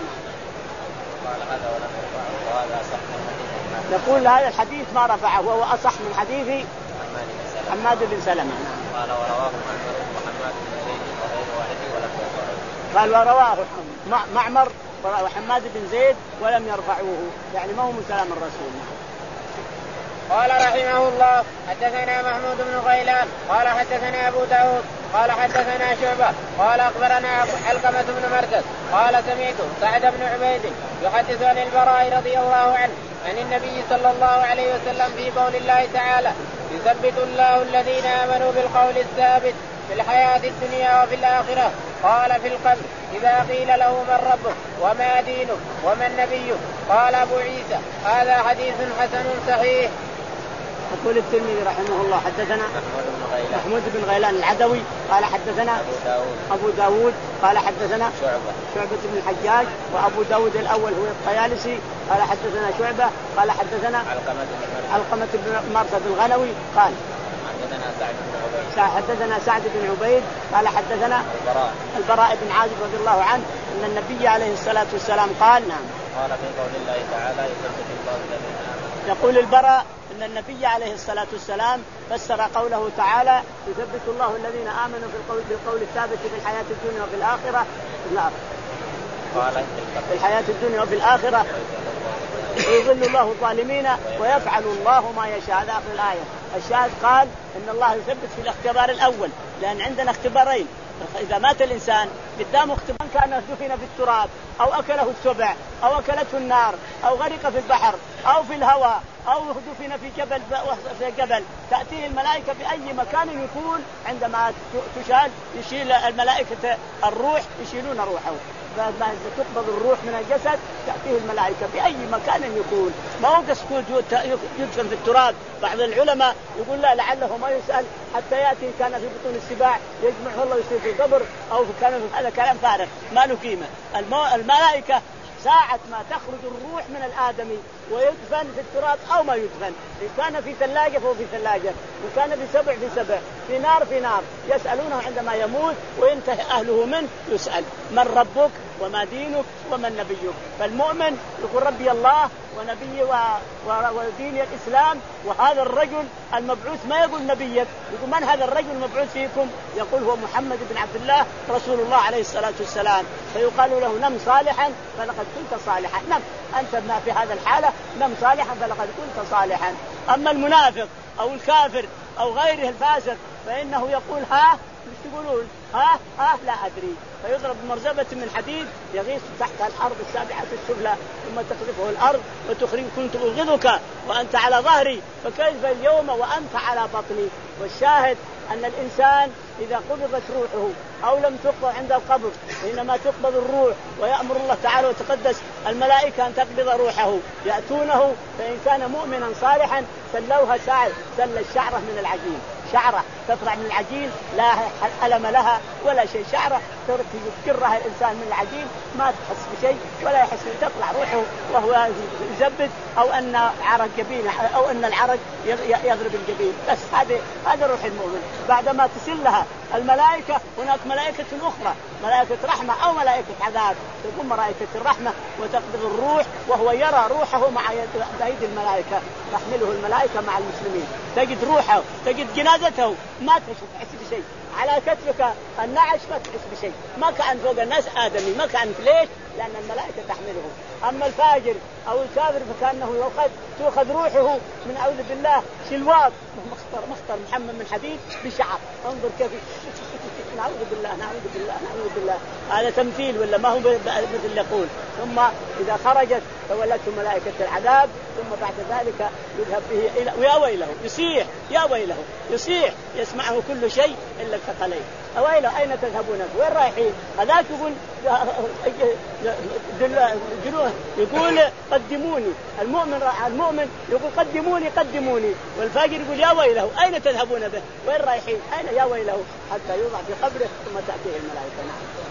نقول هذا الحديث ما رفعه وهو أصح من حديث حماد بن سلمة. قال ورواه محمد بن زيد وغير واحد ولا قال ورواه معمر وحماد بن زيد ولم يرفعوه، يعني ما هو من كلام الرسول. قال رحمه الله حدثنا محمود بن غيلان قال حدثنا أبو داود قال حدثنا شعبة قال أخبرنا علقمة بن مرثد قال سمعت سعد بن عبيد يحدث عن البراء رضي الله عنه عن النبي صلى الله عليه وسلم في قول الله تعالى يثبت الله الذين آمنوا بالقول الثابت في الحياة الدنيا وفي الآخرة. قال في القبر إذا قيل له من ربك وما دينك ومن نبيك قال أبو عيسى هذا حديث حسن صحيح. يقول الترمذي رحمه الله حدثنا محمود بن غيلان العدوي قال حدثنا أبو داود, أبو داود قال حدثنا شعبة, شعبة بن الحجاج. وأبو داود الأول هو الطيالسي قال حدثنا شعبة قال حدثنا علقمة بن مرثد الغنوي قال حدثنا سعد بن عبيد حدثنا سعد بن عبيد قال حدثنا البراء, البراء بن عازب رضي الله عنه أن النبي عليه الصلاة والسلام قال نعم قال في قول الله تعالى يثبت الله الذين آمنوا. يقول البراء أن النبي عليه الصلاة والسلام فسر قوله تعالى يثبت الله الذين آمنوا بالقول, بالقول الثابت في الحياة الدنيا وفي الآخرة. لا قال في الحياة الدنيا وفي الآخرة يضل الله الظالمين ويفعل الله ما يشاء. هذا آخر الآية. الشاهد قال إن الله يثبت في الاختبار الأول لأن عندنا اختبارين. إذا مات الإنسان قدامه اختبار كان دفن في التراب أو أكله السبع أو أكلته النار أو غرق في البحر أو في الهواء أو دفن في جبل في جبل تأتيه الملائكة بأي مكان يكون عندما تشال يشيل الملائكة الروح يشيلون روحه. بعد تقبض الروح من الجسد تأتيه الملائكة بأي مكان يكون. ما هو كسكوت يدفن في التراب. بعض العلماء يقول لا لعله ما يسأل حتى يأتي كان في بطون السباع يجمعه الله يصير في قبر أو كان في هذا كلام فارغ ما له قيمة. الملائكة ساعة ما تخرج الروح من الآدمي ويدفن في التراب أو ما يدفن إن كان في ثلاجة فهو في ثلاجة وإن كان في سبع في سبع في نار في نار يسألونه عندما يموت وينتهي أهله منه يسأل من ربك وما دينك ومن نبيك. فالمؤمن يقول ربي الله ونبي و... و... ودين الإسلام. وهذا الرجل المبعوث ما يقول نبيك يقول من هذا الرجل المبعوث فيكم يقول هو محمد بن عبد الله رسول الله عليه الصلاة والسلام. فيقال له نم صالحا فلقد كنت صالحا. نم أنت ما في هذا الحالة نم صالحا فلقد كنت صالحا. أما المنافق أو الكافر أو غيره الفاسق فإنه يقول ها مش تقولون ها ها لا أدري فيضرب بمرزبة من حديد يغيث تحت الأرض السابعة السفلى ثم تقذفه الأرض وتخرج كنت أغذك وأنت على ظهري فكيف اليوم وأنت على بطني. والشاهد أن الإنسان إذا قبضت روحه أو لم تقبض عند القبر إنما تقبض الروح ويأمر الله تعالى وتقدس الملائكة أن تقبض روحه يأتونه فإن كان مؤمنا صالحا سلوها ساعة سل الشعرة من العجين شعرة تطلع من العجين لا ألم لها ولا شيء شعرة يذكرها الإنسان من العجين ما تحس بشيء ولا يحس تطلع روحه وهو يزبد أو أن عرق جبين أو أن العرق يضرب الجبين. بس هذا هذا روح المؤمن. بعدما تسلها الملائكة هناك ملائكة أخرى ملائكة رحمة أو ملائكة عذاب تقوم ملائكة الرحمة وتقبض الروح وهو يرى روحه مع يد الملائكة تحمله الملائكة مع المسلمين تجد روحه تجد جنازته ما تحس بشيء على كتفك النعش ما تحس بشيء ما كان فوق الناس آدمي ما كان. ليش؟ لأن الملائكة تحمله. أما الفاجر أو الكافر فكأنه يأخذ تأخذ روحه من أعوذ بالله شلوات مخطر مخطر محمد من حديد بشعر. انظر كيف نعوذ بالله نعوذ بالله نعوذ بالله. هذا تمثيل ولا ما هو مثل يقول. ثم إذا خرجت تولته ملائكة العذاب ثم بعد ذلك يذهب به إلى ويا ويله يصيح يا ويله يصيح يسمعه كل شيء إلا الثقلين. أويله أين تذهبون وين رايحين؟ هذاك يقول يقول قدموني. المؤمن المؤمن يقول قدموني قدموني والفاجر يقول يا ويله أين تذهبون به وين رايحين أين يا ويله حتى يوضع في قبره ثم تأتيه الملائكة.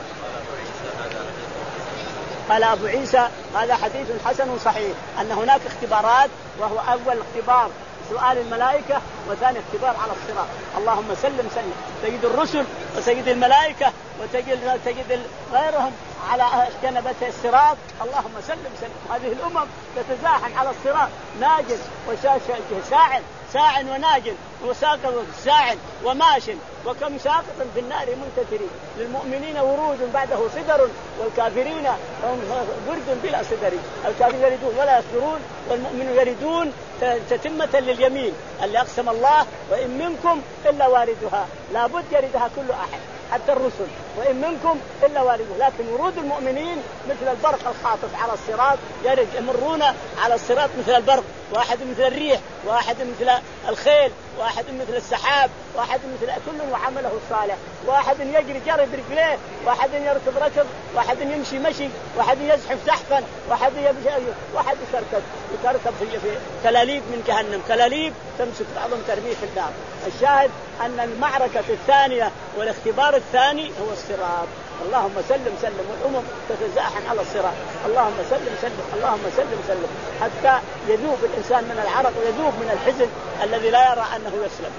قال أبو عيسى هذا حديث حسن صحيح أن هناك اختبارات وهو أول اختبار سؤال الملائكة وثاني اختبار على الصراط. اللهم سلم سلم. تجد الرسل وتجد الملائكة وتجد تجد غيرهم على جنبة الصراط. اللهم سلم سلم. هذه الأمم تتزاحم على الصراط ناجس وشاعر ساع وناج وساقط ساع وماش وكم ساقط في النار منتثرين للمؤمنين ورود بعده صدر والكافرين برد بلا صدر الكافرون يردون ولا يصبرون والمؤمنون يردون تتمة لليمين اللي أقسم الله وإن منكم إلا واردها لا بد يردها كل أحد حتى الرسل وإن منكم إلا واردها لكن ورود المؤمنين مثل البرق الخاطف على الصراط يرد يمرون على الصراط مثل البرق واحد مثل الريح واحد مثل الخيل واحد مثل السحاب واحد مثل كل وعمله الصالح واحد يجري جري برجليه واحد يركض ركض واحد يمشي مشي واحد يزحف زحفا واحد يمشي واحد يتركض يتركض في كلاليب من جهنم كلاليب تمسك بعضهم ترميه في النار. الشاهد أن المعركة الثانية والاختبار الثاني هو الصراط. اللهم سلم سلم والأمم تتزاحم على الصراط اللهم سلم سلم اللهم سلم سلم حتى يذوب الإنسان من العرق ويذوب من الحزن الذي لا يرى أنه يسلم.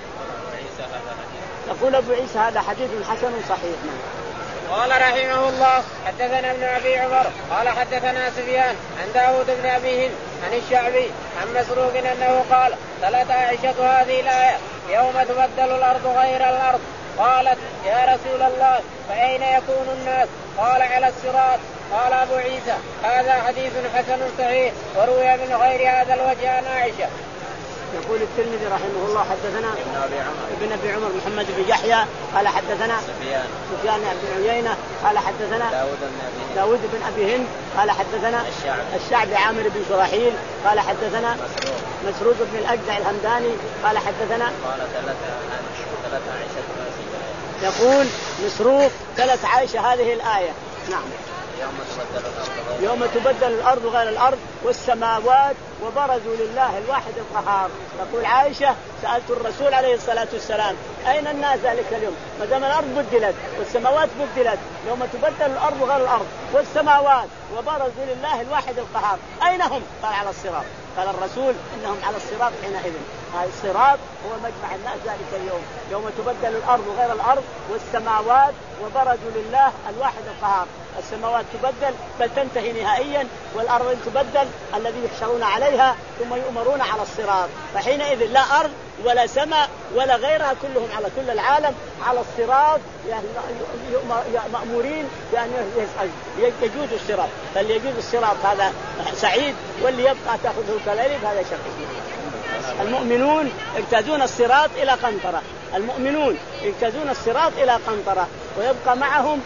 يقول أبو عيسى هذا حديث حسن صحيح. قال رحمه الله حدثنا ابن أبي عمر قال حدثنا سفيان عن داود بن أبي هند عن الشعبي عن مسروق أنه قال تلت عائشة هذه الآية يوم تبدل الأرض غير الأرض قالت يا رسول الله فأين يكون الناس قال على الصراط. قال أبو عيسى هذا حديث حسن صحيح وروي من غير هذا الوجه عن عائشة. يقول الترمذي رحمه الله حدثنا ابن أبي عمر ابن أبي عمر محمد بن يحيى قال حدثنا سفيان سفيان بن عيينة قال حدثنا داود بن أبي داود بن أبي هند قال حدثنا الشعب الشعبي عامر بن شراحيل قال حدثنا مسروق مسروق بن الأجدع الهمداني قال حدثنا قال ثلاث عائشة يقول مسروق ثلاث عائشة هذه الآية. نعم يوم تبدل الأرض يوم تبدل الأرض غير الأرض والسماوات وبرزوا لله الواحد القهار. تقول عائشة سألت الرسول عليه الصلاة والسلام أين الناس ذلك اليوم ما دام الأرض بدلت والسماوات بدلت يوم تبدل الأرض غير الأرض والسماوات وبرزوا لله الواحد القهار أين هم؟ قال على الصراط. قال الرسول إنهم على الصراط حينئذ. هذا الصراط هو مجمع الناس ذلك اليوم يوم تبدل الأرض غير الأرض والسماوات وبرزوا لله الواحد القهار. السماوات تبدل بل تنتهي نهائيا والأرض تبدل الذي يحشرون عليها ثم يؤمرون على الصراط. فحينئذ لا أرض ولا سماء ولا غيرها كلهم على كل العالم على الصراط يعني مأمورين يعني يجوز الصراط. فاللي يجوز الصراط هذا سعيد واللي يبقى تأخذه كلاليب هذا شقي. المؤمنون يجتازون الصراط إلى قنطرة المؤمنون يجتازون الصراط إلى قنطرة ويبقى معهم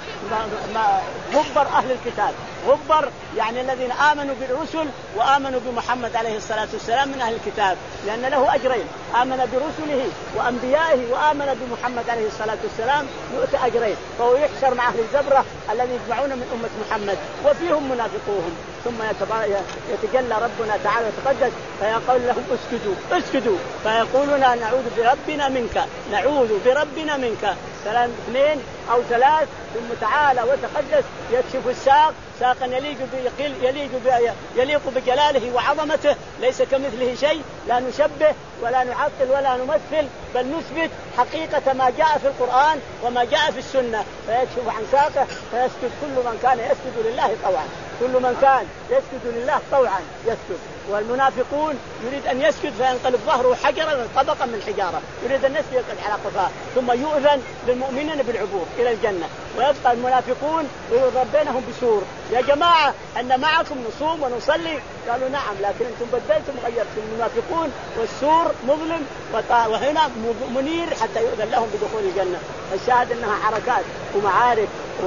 غبر أهل الكتاب. غبر يعني الذين آمنوا بالرسل وآمنوا بمحمد عليه الصلاة والسلام من أهل الكتاب لأن له أجرين آمن برسله وأنبيائه وآمن بمحمد عليه الصلاة والسلام يؤتى أجرين. فهو يحشر مع أهل الزبرة الذين يجمعون من أمة محمد وفيهم منافقوهم ثم يتجلى ربنا تعالى وتقدس فيقول لهم اسكتوا اسكتوا فيقولون نعوذ بربنا منك نعوذ بربنا منك ثلاث اثنين أو ثلاث ثم تعالى وتقدس يكشف الساق ساقا يليق يليق يليق بجلاله وعظمته ليس كمثله شيء لا نشبه ولا نعطل ولا نمثل بل نثبت حقيقة ما جاء في القرآن وما جاء في السنة فيكشف عن ساقه فيسجد كل من كان يسجد لله طوعا كل من كان يسجد لله طوعا يسجد. والمنافقون يريد أن يسجد فينقلب ظهره حجرا طبقا من حجارة يريد أن يسجد على قفاه ثم يؤذن للمؤمنين بالعبور إلى الجنة ويبقى المنافقون ويضرب بينهم بسور يا جماعة أن معكم نصوم ونصلي قالوا نعم لكن أنتم بدلتم غيرتم المنافقون والسور مظلم وهنا منير حتى يؤذن لهم بدخول الجنة. الشاهد أنها حركات ومعارك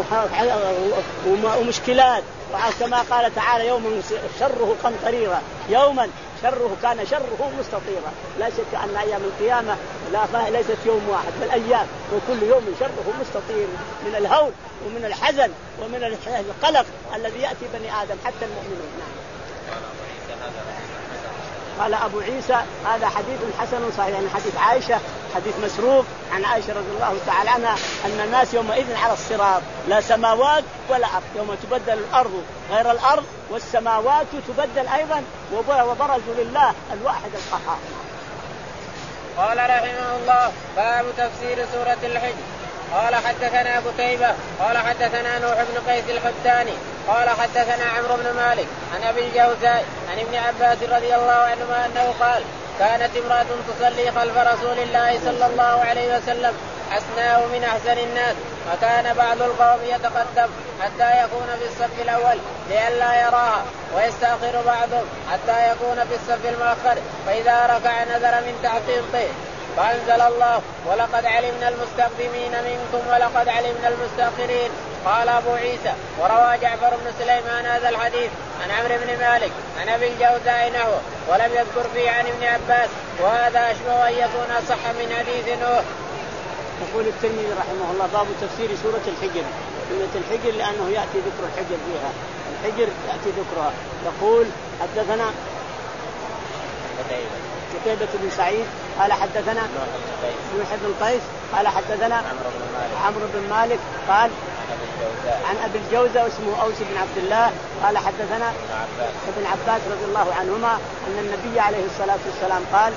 ومشكلات وكما قال تعالى يوم شره قمطريرا يوما شره كان شره مستطيرا. لا شك أن أيام القيامة لا ليست يوم واحد بل أيام وكل يوم شره مستطير من الهول ومن الحزن ومن القلق الذي يأتي بني آدم حتى المؤمنين. قال أبو عيسى هذا حديث حسن صحيح يعني حديث عائشة حديث مسروق عن عائشة رضي الله تعالى عنها أن الناس يومئذ على الصراط لا سماوات ولا أرض يوم تبدل الأرض غير الأرض والسماوات تبدل أيضا وبرزوا لله الواحد القهار. قال رحمه الله باب تفسير سورة الحج. قال حدثنا قتيبة قال حدثنا نوح بن قيس الحداني قال حدثنا عمرو بن مالك عن أبي الجوزاء عن ابن عباس رضي الله عنهما أنه قال كانت امرأة تصلي خلف رسول الله صلى الله عليه وسلم حسناء من أحسن الناس، وكان بعض القوم يتقدم حتى يكون في الصف الأول لئلا يراها، ويستأخر بعضهم حتى يكون في الصف المؤخر، فإذا ركع نزل من تحت إبطه. فأنزل الله: ولقد علمنا المستقدمين منكم ولقد علمنا المستأخرين. قال أبو عيسى: وروى جعفر بن سليمان هذا الحديث عن عمرو بن مالك عن أبي الجوزاء نحوه ولم يذكر فيه عن ابن عباس، وهذا أشبه أن يكون أصح من حديث نوح. يقول الترمذي رحمه الله: باب تفسير سورة الحجر. سورة الحجر لأنه يأتي ذكر الحجر فيها، الحجر يأتي ذكرها. يقول: حدثنا قتيبة بن سعيد قال حدثنا نوح بن قيس قال حدثنا عمرو بن مالك قال عن أبي الجوزاء اسمه أوس بن عبد الله قال حدثنا ابن عباس رضي الله عنهما أن النبي عليه الصلاة والسلام قال: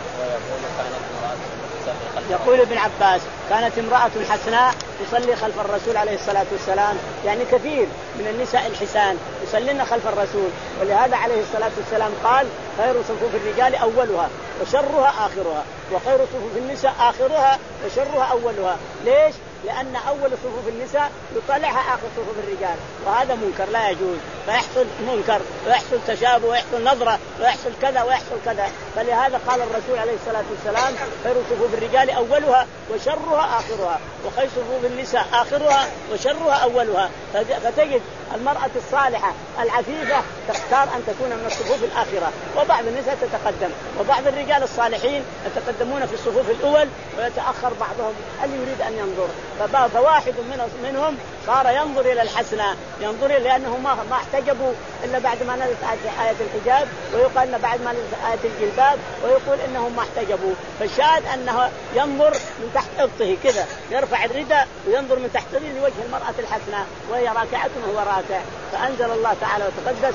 يقول ابن عباس: كانت امرأة حسناء تصلي خلف الرسول عليه الصلاة والسلام، يعني كثير من النساء الحسان يصلين خلف الرسول، ولهذا عليه الصلاة والسلام قال: خير صفوف الرجال أولها وشرها آخرها، وخير صفوف النساء آخرها وشرها أولها. ليش؟ لأن أول صفوف النساء يطلعها آخر صفوف الرجال، وهذا منكر لا يجوز، فيحصل منكر ويحصل تشابه ويحصل نظرة ويحصل كذا ويحصل كذا. فلهذا قال الرسول عليه الصلاة والسلام: خير صفوف الرجال أولها وشرها آخرها، وخير صفوف النساء آخرها وشرها أولها. فتجد المرأة الصالحة العفيفة تختار أن تكون من الصفوف الآخرة، وبعض النساء تتقدم، وبعض الرجال الصالحين يتقدمون في الصفوف الأول ويتأخر بعضهم اللي يريد أن ينظر. فواحد منهم صار ينظر إلى الحسنى، ينظر لأنه ما ما احتجبوا إلا بعد ما نزلت آية الحجاب، ويقال إن بعد ما نزلت آية الجلباب، ويقول إنهم ما احتجبوا. فالشاهد أنه ينظر من تحت إبطه كذا، يرفع الرداء وينظر من تحت لوجه المرأة الحسنى وهي راكعة وهو راكع. فأنزل الله تعالى وتقدس: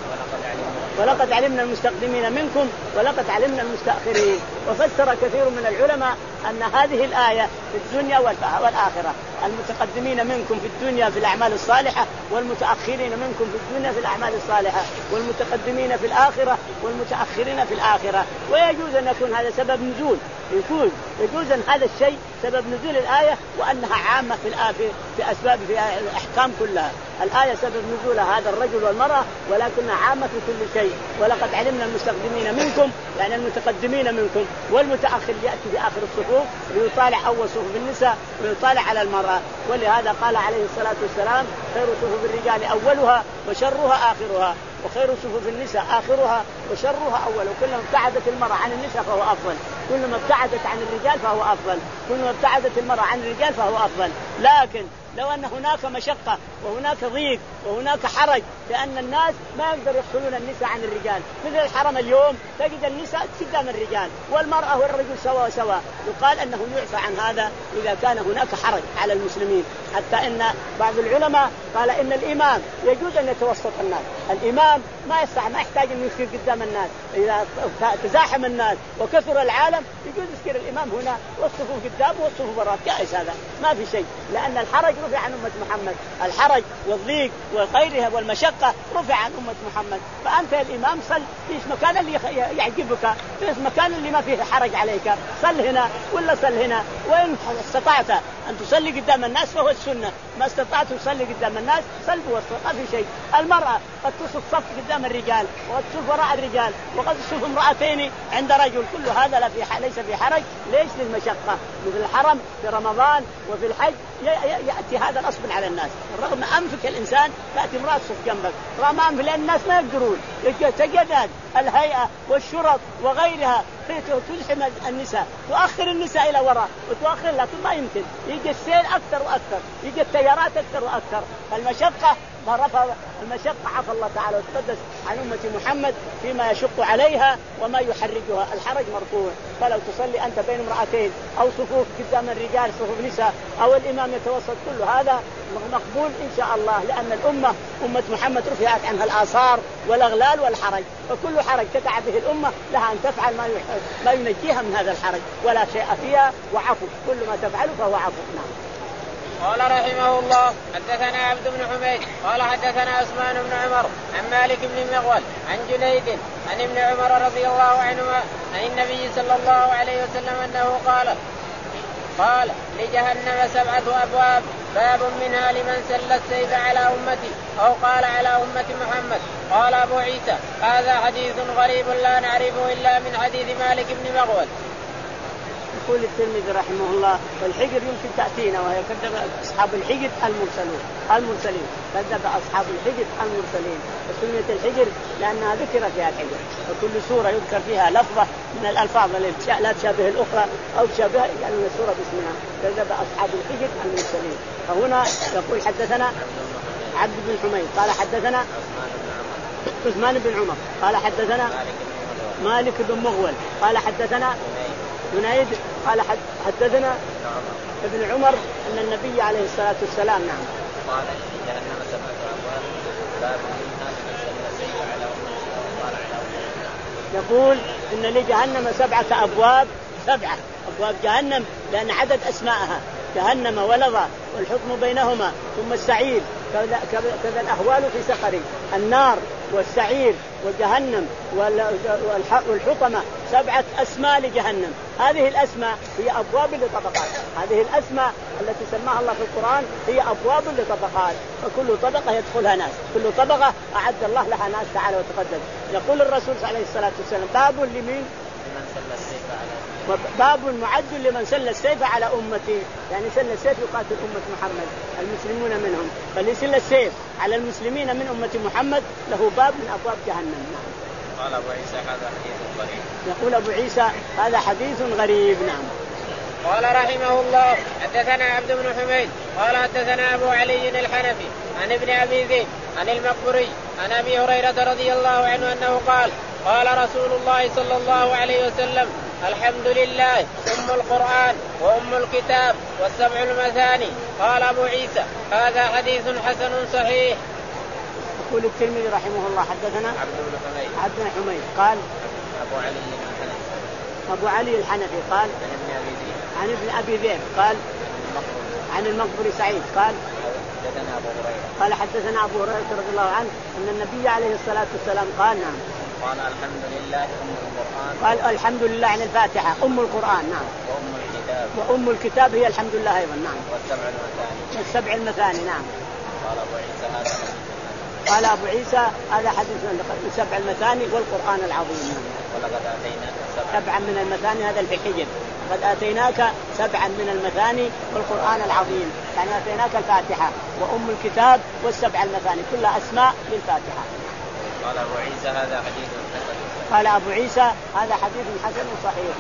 ولقد علمنا المستقدمين منكم ولقد علمنا المستأخرين. وفسر كثير من العلماء أن هذه الآية في الدنيا والآخرة: المتقدمين منكم في الدنيا في الأعمال الصالحة، والمتأخرين منكم في الدنيا في الأعمال الصالحة، والمتقدمين في الآخرة والمتأخرين في الآخرة. ويجوز أن يكون هذا سبب نزول، يكون يجوز أن هذا الشيء سبب نزول الآية، وأنها عامة في الآية في أسباب في الأحكام كلها. الآية سبب نزول هذا الرجل والمرأة، ولكنها عامة في كل شيء. ولقد علمنا المستقدمين منكم، يعني المتقدمين منكم، والمتأخر يأتي في آخر الصفوف ليطالع أول صفوف النساء ويطالع على المرأة. ولهذا قال عليه الصلاة والسلام: خير صفوف الرجال أولها وشرها آخرها، وخير صفوف النساء آخرها وشرها أولها. كلما ابتعدت المرأة عن النساء فهو أفضل، كلما ابتعدت عن الرجال فهو أفضل، كلما ابتعدت المرأة عن الرجال فهو أفضل. لكن لو أن هناك مشقة وهناك ضيق وهناك حرج، لأن الناس ما يقدر يحصلون النساء عن الرجال، مثل الحرم اليوم تجد النساء قدام الرجال والمرأة والرجل سوا سوا. يقال أنه يعفى عن هذا إذا كان هناك حرج على المسلمين. حتى إن بعض العلماء قال إن الإمام يجوز أن يتوسط الناس، الإمام ما يستطيع ما يحتاج أن يصير قدام الناس. إذا تزاحم الناس وكثر العالم يجوز يصير الإمام هنا والصفوف قدامه والصفوف برات، جائز هذا ما في شيء، لأن الحرج رفع عن أمة محمد، الحرج والضيق وغيرها والمشقة رفع عن أمة محمد. فأنت الإمام صل في مكان اللي يعجبك، في مكان اللي ما فيه حرج عليك، صل هنا ولا صل هنا. وإن استطعت أن تصلي قدام الناس فهو السنة، ما استطعت تصلي قدام الناس صل بوسط، ما في شيء. المرأة قد تصف صف قدام الرجال، وقد تصف وراء الرجال، وقد تصف امرأتين عند رجل، كل هذا لا في ليس في حرج. ليش؟ للمشقة. مثل الحرم في رمضان وفي الحج يأتي هذا غصب على الناس، رغم أنفك الإنسان تأتي امرأة تصف جنبك، رغم أنف لأن الناس ما يقدرون، تجدد الهيئة والشرط وغيرها تزحم النساء، تؤخر النساء إلى وراء وتؤخر، لكن ما يمكن، يجي السيل أكثر وأكثر، يجي التيارات أكثر وأكثر. المشقة رفع المشقة عفى الله تعالى وتقدس عن أمة محمد فيما يشق عليها وما يحرجها. الحرج مرفوع. فلو تصلي أنت بين امرأتين أو صفوف قدام الرجال صفوف نساء أو الإمام يتوسط، كل هذا مقبول إن شاء الله، لأن الأمة أمة محمد رفعت عنها الآثار والأغلال والحرج، وكل حرج تقع به الأمة لها أن تفعل ما ما ينجيها من هذا الحرج، ولا شيء فيها، وعفو، كل ما تفعله فهو عفو. نعم. قال رحمه الله حدثنا عبد بن حميد قال حدثنا عثمان بن عمر عن مالك بن مغول عن جنيد عن ابن عمر رضي الله عنهما عن النبي صلى الله عليه وسلم انه قال قال لجهنم سبعة أبواب باب منها لمن سل السيف على أمتي أو قال على أمة محمد. قال أبو عيسى هذا حديث غريب لا نعرفه إلا من حديث مالك بن مغول. يقول الترمذي رحمه الله والحجر يمكن تأتينا وهي كذب أصحاب الحجر المرسلين المرسلين كذب أصحاب الحجر المرسلين وسميت الحجر لأنها ذكر فيها الحجر وكل سورة يذكر فيها لفظة من الألفاظ التي لا تشابه الأخرى أو تشابه يعني السورة باسمها كذب أصحاب الحجر المرسلين. فهنا يقول حدثنا عبد بن حميد قال حدثنا عثمان بن عمر قال حدثنا مالك بن مغول قال حدثنا جنيد قال حدثنا ابن عمر أن النبي عليه الصلاة والسلام نعم قال جهنم سبعة أبواب باب منها لمن سل السيف على أمتي أو قال على أمتي. يقول إن لجهنم سبعة أبواب سبعة أبواب جهنم لأن عدد أسماءها جهنم ولظى والحكم بينهما ثم السعير كذا, كذا الأهوال في سقر النار والسعير وجهنم والحطمة سبعة أسماء لجهنم. هذه الأسماء هي أبواب لطبقات هذه الأسماء التي سماها الله في القرآن هي أبواب لطبقات فكل طبقة يدخلها ناس كل طبقة أعد الله لها ناس تعالى وتقدم. يقول الرسول عليه الصلاة والسلام باب لمن باب معد لمن سل السيف على أمتي يعني سل السيف يقاتل أمة محمد المسلمون منهم فاللي سل السيف على المسلمين من أمة محمد له باب من أبواب جهنم. قال أبو عيسى هذا حديث غريب. يقول أبو عيسى هذا حديث غريب. نعم. قال رحمه الله حدثنا عبد بن حميد قال حدثنا أبو علي الحنفي عن ابن أبي ذئب عن المقبري عن أبي هريرة رضي الله عنه أنه قال قال رسول الله صلى الله عليه وسلم الحمد لله أم القرآن وأم الكتاب والسبع المثاني. قال أبو عيسى هذا حديث حسن صحيح. يقول الترمذي رحمه الله حدثنا عبد بن حميد عبد بن حميد قال أبو علي الحنفي أبو علي الحنفي قال عن ابن أبي ذئب قال عن المقبري سعيد قال حدثنا أبو هريرة قال حدثنا أبو هريرة رضي الله عنه أن النبي عليه الصلاة والسلام قال نعم قال الحمد لله أم القرآن قال الحمد لله عن الفاتحة أم القرآن نعم وأم الكتاب وأم الكتاب هي الحمد لله أيضا نعم والسبع المثاني والسبع المثاني نعم. قال أبو عيسى هذا قال أبو عيسى هذا حديث السبع المثاني والقرآن العظيم. نعم. ولقد آتيناك سبعا من المثاني هذا في الحجر قد آتيناك سبعا من المثاني والقرآن العظيم يعني آتيناك الفاتحة وأم الكتاب والسبع المثاني كلها أسماء للفاتحة. قال أبو عيسى هذا حديث حسن. قال أبو عيسى هذا حديث حسن صحيح.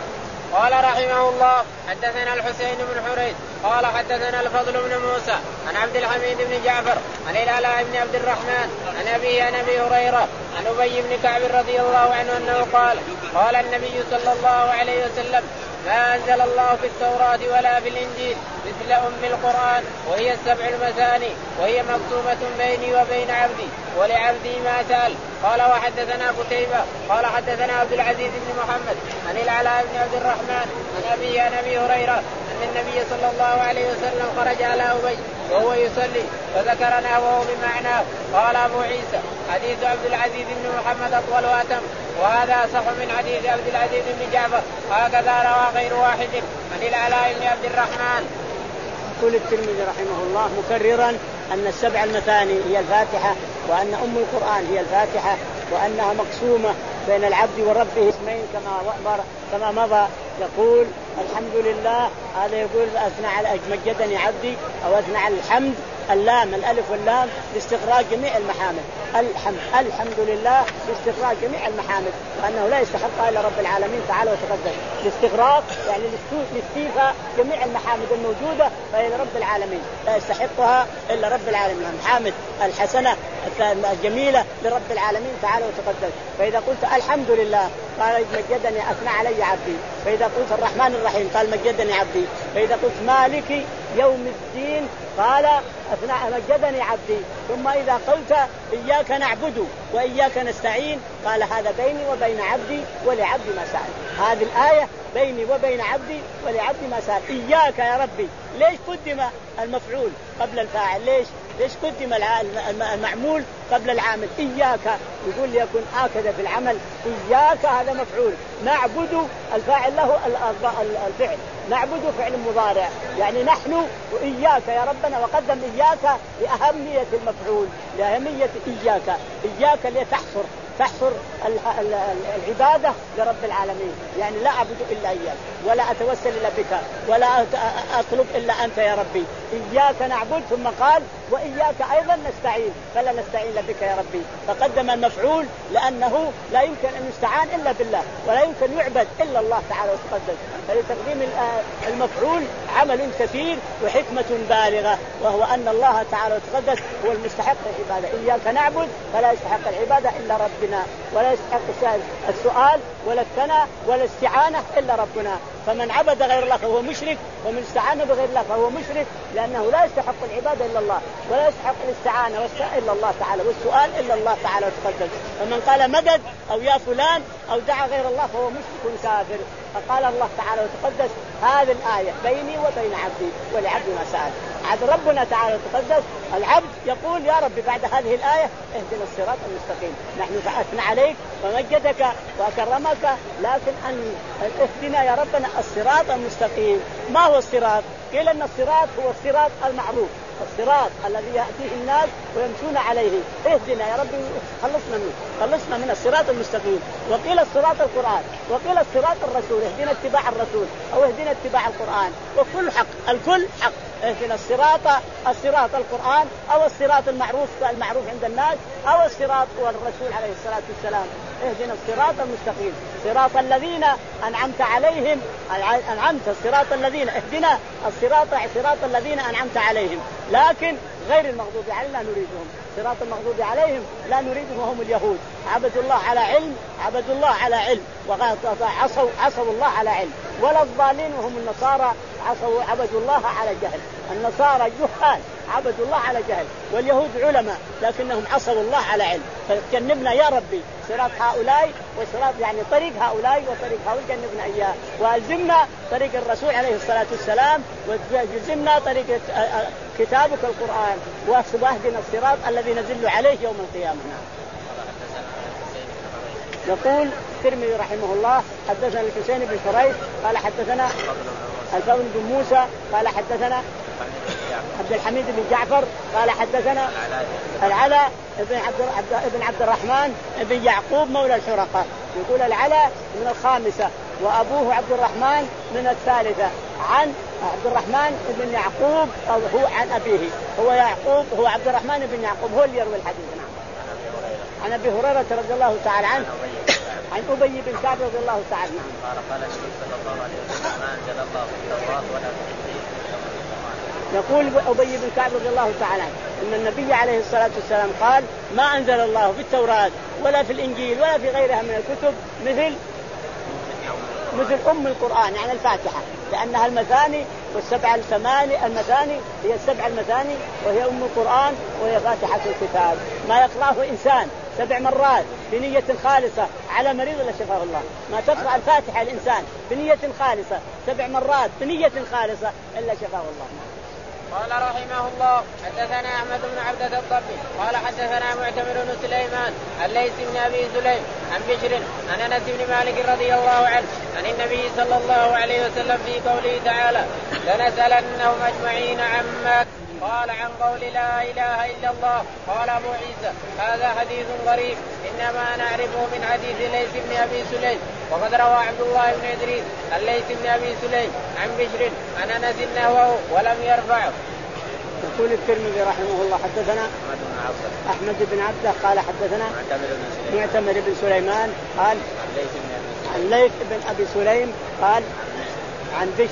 قال رحمه الله حدثنا الحسين بن حريث قال حدثنا الفضل بن موسى عن عبد الحميد بن جعفر عن العلاء بن عبد الرحمن عن أبيه عن أبي هريرة عن أبي بن كعب رضي الله عنه أنه قال قال النبي صلى الله عليه وسلم ما أنزل الله في التوراة ولا في الإنجيل مثل أم القرآن وهي السبع المثاني وهي مكتوبة بيني وبين عبدي ولعبدي ما سأل. قال وحدثنا قتيبة قال حدثنا عبد العزيز بن محمد عن العلاء بن عبد الرحمن عن أبي عن أبي هريرة أن النبي صلى الله عليه وسلم خرج على أبي وهو يصلي فذكر نحوه بمعناه. قال أبو عيسى حديث عبد العزيز بن محمد أطول وأتم وهذا صح من حديث عبد العزيز بن جعفر هكذا روى غير واحد عن العلاء بن عبد الرحمن. يقول الترمذي رحمه الله مكررا أن السبع المثاني هي الفاتحة وأن أم القرآن هي الفاتحة وأنها مقسومة بين العبد وربه اسمين كما كما مضى. يقول الحمد لله هذا يقول أثنى على مجدني عبدي أو أثنى على الحمد اللام الألف واللام لاستغراق جميع المحامد الحمد الحمد لله لاستغراق جميع المحامد وأنه لا يستحقها إلا رب العالمين تعالى وتقدم. الاستغراق يعني لاستيفاء جميع المحامد الموجودة فهي رب العالمين لا يستحقها إلا رب العالمين. محامد الحسنة الجميلة لرب العالمين تعالى وتقدس. فإذا قلت الحمد لله قال مجدني أثنى علي عبدي. فإذا قلت الرحمن الرحيم قال مجدني عبدي. فإذا قلت مالك يوم الدين قال أثنى مجدني عبدي. ثم إذا قلت إياك نعبد وإياك نستعين قال هذا بيني وبين عبدي ولعبدي ما سأل. هذه الآية بيني وبين عبدي ولعبدي ما سأل. إياك يا ربي. ليش قدم المفعول قبل الفاعل؟ ليش ليش قدم المعمول قبل العامل؟ إياك يقول ليكن آكد في العمل. إياك هذا مفعول، نعبد الفاعل له الفعل، نعبد فعل مضارع يعني نحن وإياك يا ربنا. وقدم إياك لأهمية المفعول، لأهمية إياك. إياك لتحصر تحصر العبادة لرب العالمين، يعني لا أعبد إلا إياك ولا أتوسل إلا بك ولا أطلب إلا أنت يا ربي. إياك نعبد ثم قال وإياك أيضا نستعين، فلا نستعين بك يا ربي. فقدم المفعول لأنه لا يمكن أن يستعان إلا بالله ولا يمكن يعبد إلا الله تعالى وتقدس. فلتقديم المفعول عمل كثير وحكمة بالغة، وهو أن الله تعالى وتقدس هو المستحق العبادة. إياك نعبد فلا يستحق العبادة إلا ربنا، ولا يستحق السؤال ولا الثناء ولا الاستعانة إلا ربنا. فمن عبد غير الله فهو مشرك، ومن استعان بغير الله فهو مشرك، لأنه لا يستحق العبادة إلا الله ولا يستحق الاستعانة إلا الله تعالى والسؤال إلا الله تعالى وتقدس. فمن قال مدد أو يا فلان أو دعا غير الله فهو مشرك كافر. فقال الله تعالى وتقدس هذه الآية بيني وبين عبدي ولعبدي ما سأل. عبد ربنا تعالى وتقدس العبد يقول يا رب بعد هذه الآية اهدنا الصراط المستقيم. نحن بعثنا عليك ومجدك وأكرمك، لكن أن اهدنا يا ربنا الصراط المستقيم. ما هو الصراط؟ قيل أن الصراط هو الصراط المعروف، الصراط الذي يأتيه الناس ويمشون عليه. اهدنا يا رب خلصنا منه، خلصنا من الصراط المستقيم. وقيل الصراط القرآن، وقيل الصراط الرسول، اهدنا اتباع الرسول أو اهدنا اتباع القرآن. وكل حق، الكل حق. اهدنا الصراط الصراط القرآن أو الصراط المعروف المعروف عند الناس أو الصراط والرسول عليه الصلاة والسلام. اهدنا الصراط المستقيم صراط الذين أنعمت عليهم. أنعمت الصراط الذين، اهدنا الصراط صراط الذين أنعمت عليهم، لكن غير المغضوب عليهم لا نريدهم. صراط المغضوب عليهم لا نريدهم وهم اليهود، عبدوا الله على علم، عبدوا الله على علم وعصوا عصوا الله على علم. ولا الضالين وهم النصارى، عصوا عبدوا الله على جهل. النصارى جهال عبدوا الله على جهل، واليهود علماء لكنهم عصوا الله على علم. فجنبنا يا ربي صراط هؤلاء وصراط يعني طريق هؤلاء وطريق هؤلاء، جنبنا إياه. والزمنا طريق الرسول عليه الصلاة والسلام، وجزمنا طريق كتابك القرآن، واهدنا الصراط الذي نزل عليه يوم القيامة. يقول الترمذي رحمه الله حدثنا الحسين بن شريح قال حدثنا الفضل بن موسى قال حدثنا عبد الحميد بن جعفر قال حدثنا العلاء ابن عبد ابن عبد الرحمن بن يعقوب مولى الحرقة. يقول العلاء من الخامسة وأبوه عبد الرحمن من الثالثة، عن عبد الرحمن بن يعقوب أو هو عن أبيه هو يعقوب، هو عبد الرحمن بن يعقوب هو اللي يروي الحديث. نعم. عن أبي هريرة رضي الله تعالى عنه عن أبي بن كعب رضي الله تعالى عنه قال قال النبي صلى الله عليه وسلم ما أنزل الله في التوراة ولا في الإنجيل. يقول أبي بن كعب رضي الله تعالى عنه إن النبي عليه الصلاة والسلام قال ما أنزل الله في التوراة ولا في الإنجيل ولا في غيرها من الكتب مثل مثل أم القرآن، يعني الفاتحة، لأنها المثاني والسبع الثماني المثاني هي السبع المثاني وهي أم القرآن وهي فاتحة الكتاب. ما يقرأه إنسان سبع مرات بنية خالصة على مريض إلا شفاه الله. ما تقرأ الفاتحة الإنسان بنية خالصة سبع مرات بنية خالصة إلا شفاه الله. قال رحمه الله حدثنا أحمد بن عبدة الضبي قال حدثنا معتمر بن سليمان الليث بن أبي سليم عن بشر عن أنس بن مالك رضي الله عنه عن النبي صلى الله عليه وسلم في قوله تعالى لنسألنهم أجمعين عما قال عن قول لا إله إلا الله. قال أبو عيسى هذا حديث غريب إنما نعرفه من حديث الليث بن أبي سليم، وقد روى عبد الله بن إدريس الليث بن أبي سليم عن بشر عن أنس نحوه ولم يرفعه. يقول الترمذي رحمه الله حدثنا أحمد بن عبده قال حدثنا معتمر بن سليمان قال عن الليث بن أبي سليم قال عن بشر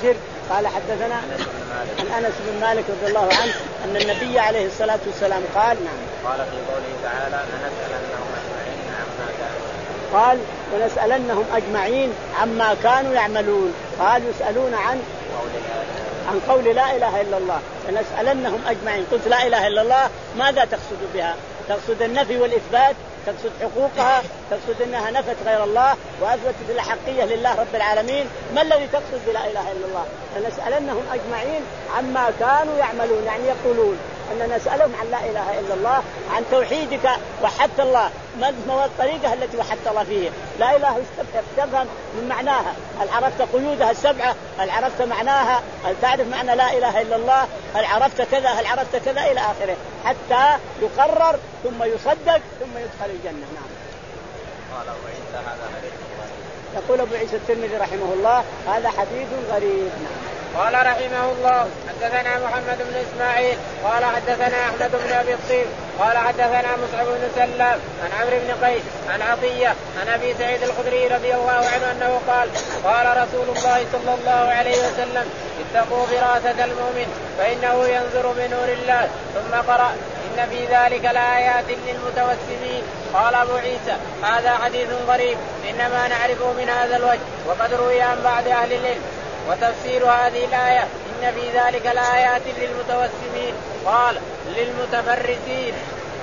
قال حدثنا عن أنس بن مالك رضي الله عنه أن النبي عليه الصلاة والسلام قال نعم قال في قوله تعالى لنسألنهم أجمعين عما كانوا قال ولنسألنهم أجمعين عما كانوا يعملون. قال يسألون عن عن قول لا إله إلا الله لنسألنهم أجمعين. قلت لا إله إلا الله ماذا تقصد بها؟ تقصد النفي والإثبات؟ تقصد حقوقها؟ تقصد أنها نفت غير الله وأثبتت الحقية لله رب العالمين؟ ما الذي تقصد بلا إله إلا الله؟ لنسألنهم أجمعين عما كانوا يعملون، يعني يقولون أن نسألهم عن لا إله إلا الله، عن توحيدك وحدت الله، ما هو الطريقة التي وحدت الله فيها؟ لا إله تفهم من معناها، هل عرفت قيودها السبعة؟ هل عرفت معناها؟ هل تعرف معنى لا إله إلا الله؟ هل عرفت كذا؟ هل عرفت كذا؟ إلى آخره حتى يقرر ثم يصدق ثم يدخل الجنة. نعم. قال أبو عيسى هذا حديث غريب. يقول أبو عيسى الترمذي رحمه الله هذا حديث غريب. نعم. قال رحمه الله حدثنا محمد بن إسماعيل قال حدثنا أحمد بن أبي الطيب قال حدثنا مصعب بن سلام عن عمرو بن قيس عن عطية عن أبي سعيد الخدري رضي الله عنه أنه قال قال رسول الله صلى الله عليه وسلم اتقوا فراسة المؤمن فإنه ينظر بنور الله. ثم قرأ إن في ذلك لآيات للمتوسمين. قال أبو عيسى هذا حديث غريب إنما نعرفه من هذا الوجه وقد روي عن بعض أهل العلم. وتفسير هذه الآية إن في ذلك لآيات للمتوسمين قال للمتفرسين.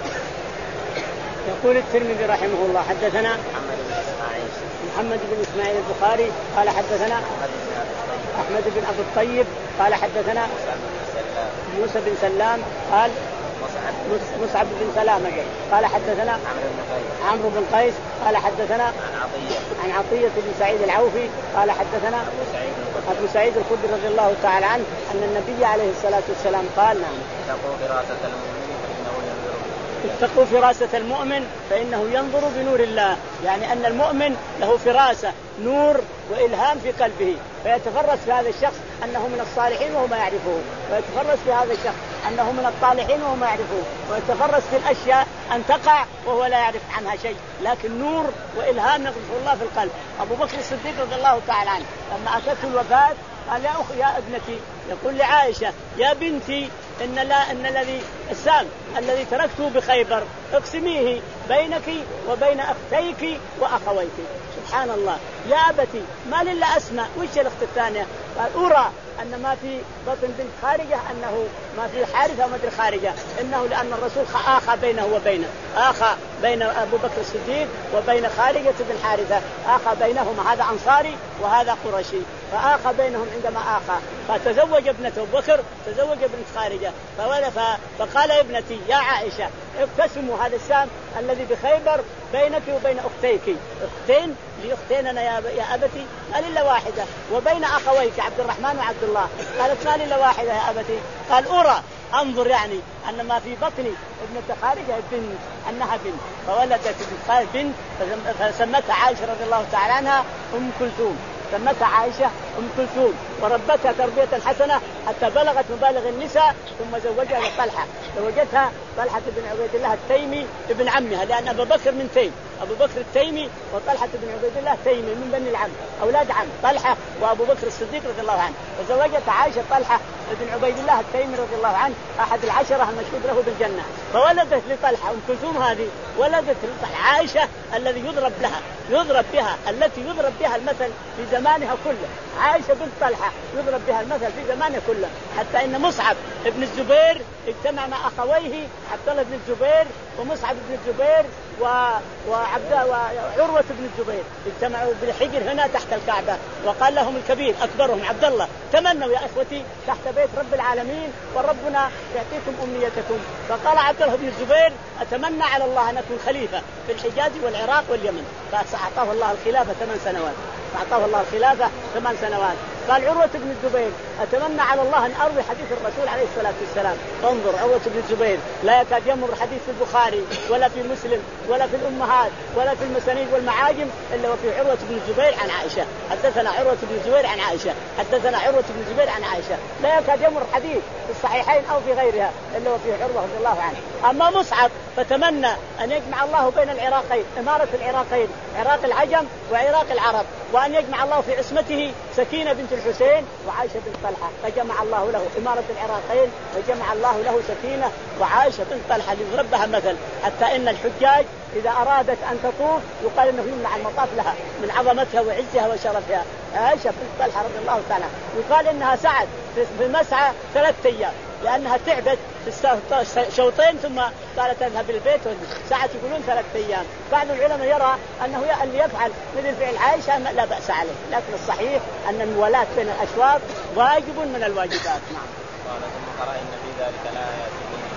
يقول الترمذي رحمه الله حدثنا محمد بن إسماعيل محمد بن إسماعيل البخاري قال حدثنا أحمد بن أبي الطيب قال حدثنا موسى بن سلام قال مصعب بن سلامة قال حدثنا عمرو بن قيس قال حدثنا عن عطية عن عطية بن سعيد العوفي قال حدثنا أبو سعيد الخدري رضي الله تعالى عنه أن النبي عليه الصلاة والسلام قال نعم اتقوا فراسة المؤمن فإنه ينظر اتقوا فراسة المؤمن فإنه ينظر بنور الله، يعني أن المؤمن له فراسة نور وإلهام في قلبه فيتفرس في هذا الشخص أنه من الصالحين وهو ما يعرفه، ويتفرس في هذا الشخص أنه من الطالحين وهو ما يعرفه، ويتفرس في الأشياء أن تقع وهو لا يعرف عنها شيء، لكن نور وإلهام يقذف الله في القلب. أبو بكر الصديق رضي الله تعالى عنه لما أتته الوفاة قال يا أخي يا ابنتي، يقول لعائشة يا بنتي إن لا إن الذي السام الذي تركته بخيبر اقسميه بينك وبين أختيك وأخويك. سبحان الله. يا أبتي ما لله أسمع وش الأخت الثانية؟ قال أرى أن ما في بطن بنت خارجة أنه ما في حارثة ومدري خارجة، إنه لأن الرسول آخى بينه وبينه آخى بين أبو بكر الصديق وبين خارجة بن حارثة، آخى بينهما، هذا أنصاري وهذا قرشي، فآخى بينهم عندما آخى فتزوج ابنة أبو بكر تزوج بنت خارجة. فقال ابنتي يا عائشة اقتسموا هذا السام الذي بخيبر بينك وبين أختيك. أختين لأختين أنا يا أبتي؟ قال إلا واحدة. وبين أخويك عبد الرحمن وعبد الله؟ قالت ما إلا واحدة يا أبتي. قال أرى أنظر يعني أن ما في بطني ابنة خارجة بنت أنها بنت، فولدت بنت فسمتها عائشة رضي الله تعالى عنها أم كلثوم، سمتها عائشة أم كلثوم وربتها تربية حسنة حتى بلغت مبالغ النساء، ثم زوجها طلحة، زوجتها طلحة بن عبيد الله التيمي ابن عمها، لأن أبو بكر من تيم، أبو بكر التيمي وطلحة بن عبيد الله تيمي من بني العم، أولاد عم طلحة وأبو بكر الصديق رضي الله عنه. وزوجت عائشة طلحة بن عبيد الله التيمي رضي الله عنه أحد العشرة المشهود له بالجنة، فولدت لطلحة أم كلثوم هذه ولدت عائشة الذي يضرب لها يضرب بها التي يضرب بها المثل في زمانها كله، عائشة بنت طلحة يضرب بها المثل في زمانها كله، حتى إن مصعب ابن الزبير اجتمع مع أخويه عبد الله بن الزبير ومصعب بن الزبير و... وعبد وعروة بن الزبير، اجتمعوا بالحجر هنا تحت الكعبة، وقال لهم الكبير أكبرهم عبد الله تمنوا يا إخوتي تحت بيت رب العالمين وربنا يعطيكم أمنيتكم. فقال عبد الله بن الزبير أتمنى على الله أن أكون خليفة في الحجاز والعراق واليمن، فأعطاه الله الخلافة ثمان سنوات فأعطاه الله الخلافة ثمان سنوات. قال عروة بن الزبير أتمنى على الله أن أروي حديث الرسول عليه الصلاة والسلام. انظر عروة بن الزبير لا يكاد يمر حديث في البخاري ولا في مسلم ولا في الأمهات ولا في المسانيد والمعاجم إلا وفي عروة بن الزبير عن عائشة. حدثنا عروة بن الزبير عن عائشة حدثنا عروة بن الزبير عن عائشة. لا يكاد يمر حديث في الصحيحين أو في غيرها إلا وفي عروة رضي الله عنه. أما مصعب فتمنى أن يجمع الله بين العراقين، إمارة العراقين، عراق العجم وعراق العرب، وأن يجمع الله في عصمته سكينة بنت الحسين وعائشة بنت طلحة، فجمع الله له إمارة العراقين، وجمع الله له سكينة وعائشة بنت طلحة ليضرب بها مثل، حتى إن الحجاج إذا أرادت أن تطوف يقال إنه يمنع المطاف لها من عظمتها وعزها وشرفها. عائشة بنت طلحة رضي الله تعالى يقال إنها سعت في المسعى ثلاثة أيام لأنها تعبت في الشوطين ثم قالت تذهب البيت ساعة يقولون ثلاثة أيام. بعض العلماء يرى أنه اللي يفعل مثل فعل عائشة لا بأس عليه، لكن الصحيح أن الموالاة بين الأشواط واجب من الواجبات. نعم. قال ثم قرأ إن في ذلك لآيات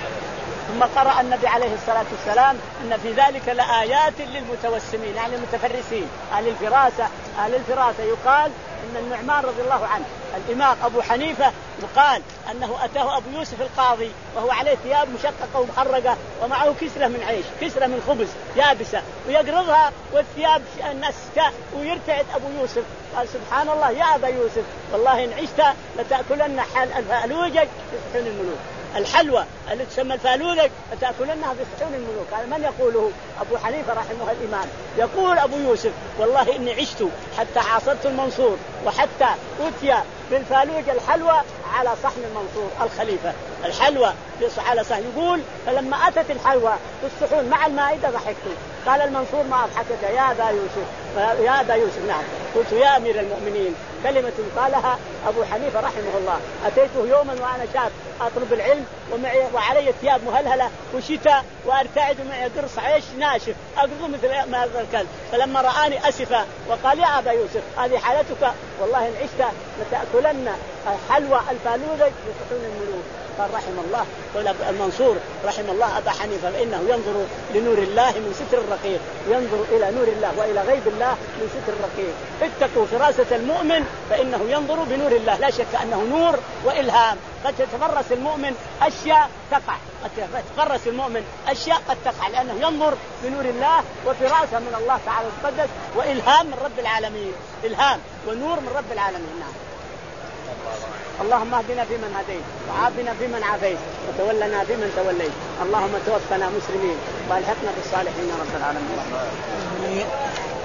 ثم قرأ النبي عليه الصلاة والسلام إن في ذلك لآيات للمتوسمين يعني المتفرسين أهل الفراسة. أهل الفراسة يقال إن النعمان رضي الله عنه الإمام أبو حنيفة يقال أنه أتاه أبو يوسف القاضي وهو عليه ثياب مشققة ومخرقة ومعه كسرة من عيش، كسرة من خبز يابسة، ويقرضها والثياب نسكة، ويرتعد أبو يوسف قال سبحان الله يا أبا يوسف والله إن عشت لتأكلن الفالوجج في صحون الملوك. الحلوى اللي تسمى الفالوجج لتأكلنها في صحون الملوك. هذا من يقوله؟ أبو حنيفة رحمه الإمام. يقول أبو يوسف والله إني عشت حتى عاصرت المنصور وحتى أتي بالفالوج الحلوى على صحن المنصور الخليفة، الحلوى على صحن. يقول فلما أتت الحلوى في الصحون مع المائدة ضحكت. قال المنصور ما أضحكك يا أبا يوسف؟ يا أبا يوسف نعم. قلت يا أمير المؤمنين كلمة قالها أبو حنيفة رحمه الله. أتيته يوما وأنا شاب أطلب العلم ومعي وعلي ثياب مهلهلة وشتاء وأرتعد ومعي قرص عيش ناشف أقرضه مثل ما هذا الكلب، فلما رآني أسفا وقال يا أبا يوسف هذه حالتك والله إن عشت لتأكلن حلوى الفالوذج في صحون الملوك. قال رحم الله المنصور رحم الله أبا حنيفة فإنه ينظر لنور الله من ستر الرقيق، ينظر إلى نور الله وإلى غيب الله من ستر الرقيق. اتقوا فراسة المؤمن فإنه ينظر بنور الله، لا شك أنه نور وإلهام. قد يتفرس المؤمن أشياء تقع، قد يتفرس المؤمن أشياء قد تقع لأنه ينظر بنور الله وفراسة من الله تعالى القدس وإلهام من رب العالمين، إلهام ونور من رب العالمين. نعم. اللهم اهدنا فيمن هديت وعافنا فيمن عافيت وتولنا فيمن توليت، اللهم توفنا مسلمين والحقنا بالصالحين يا رب العالمين.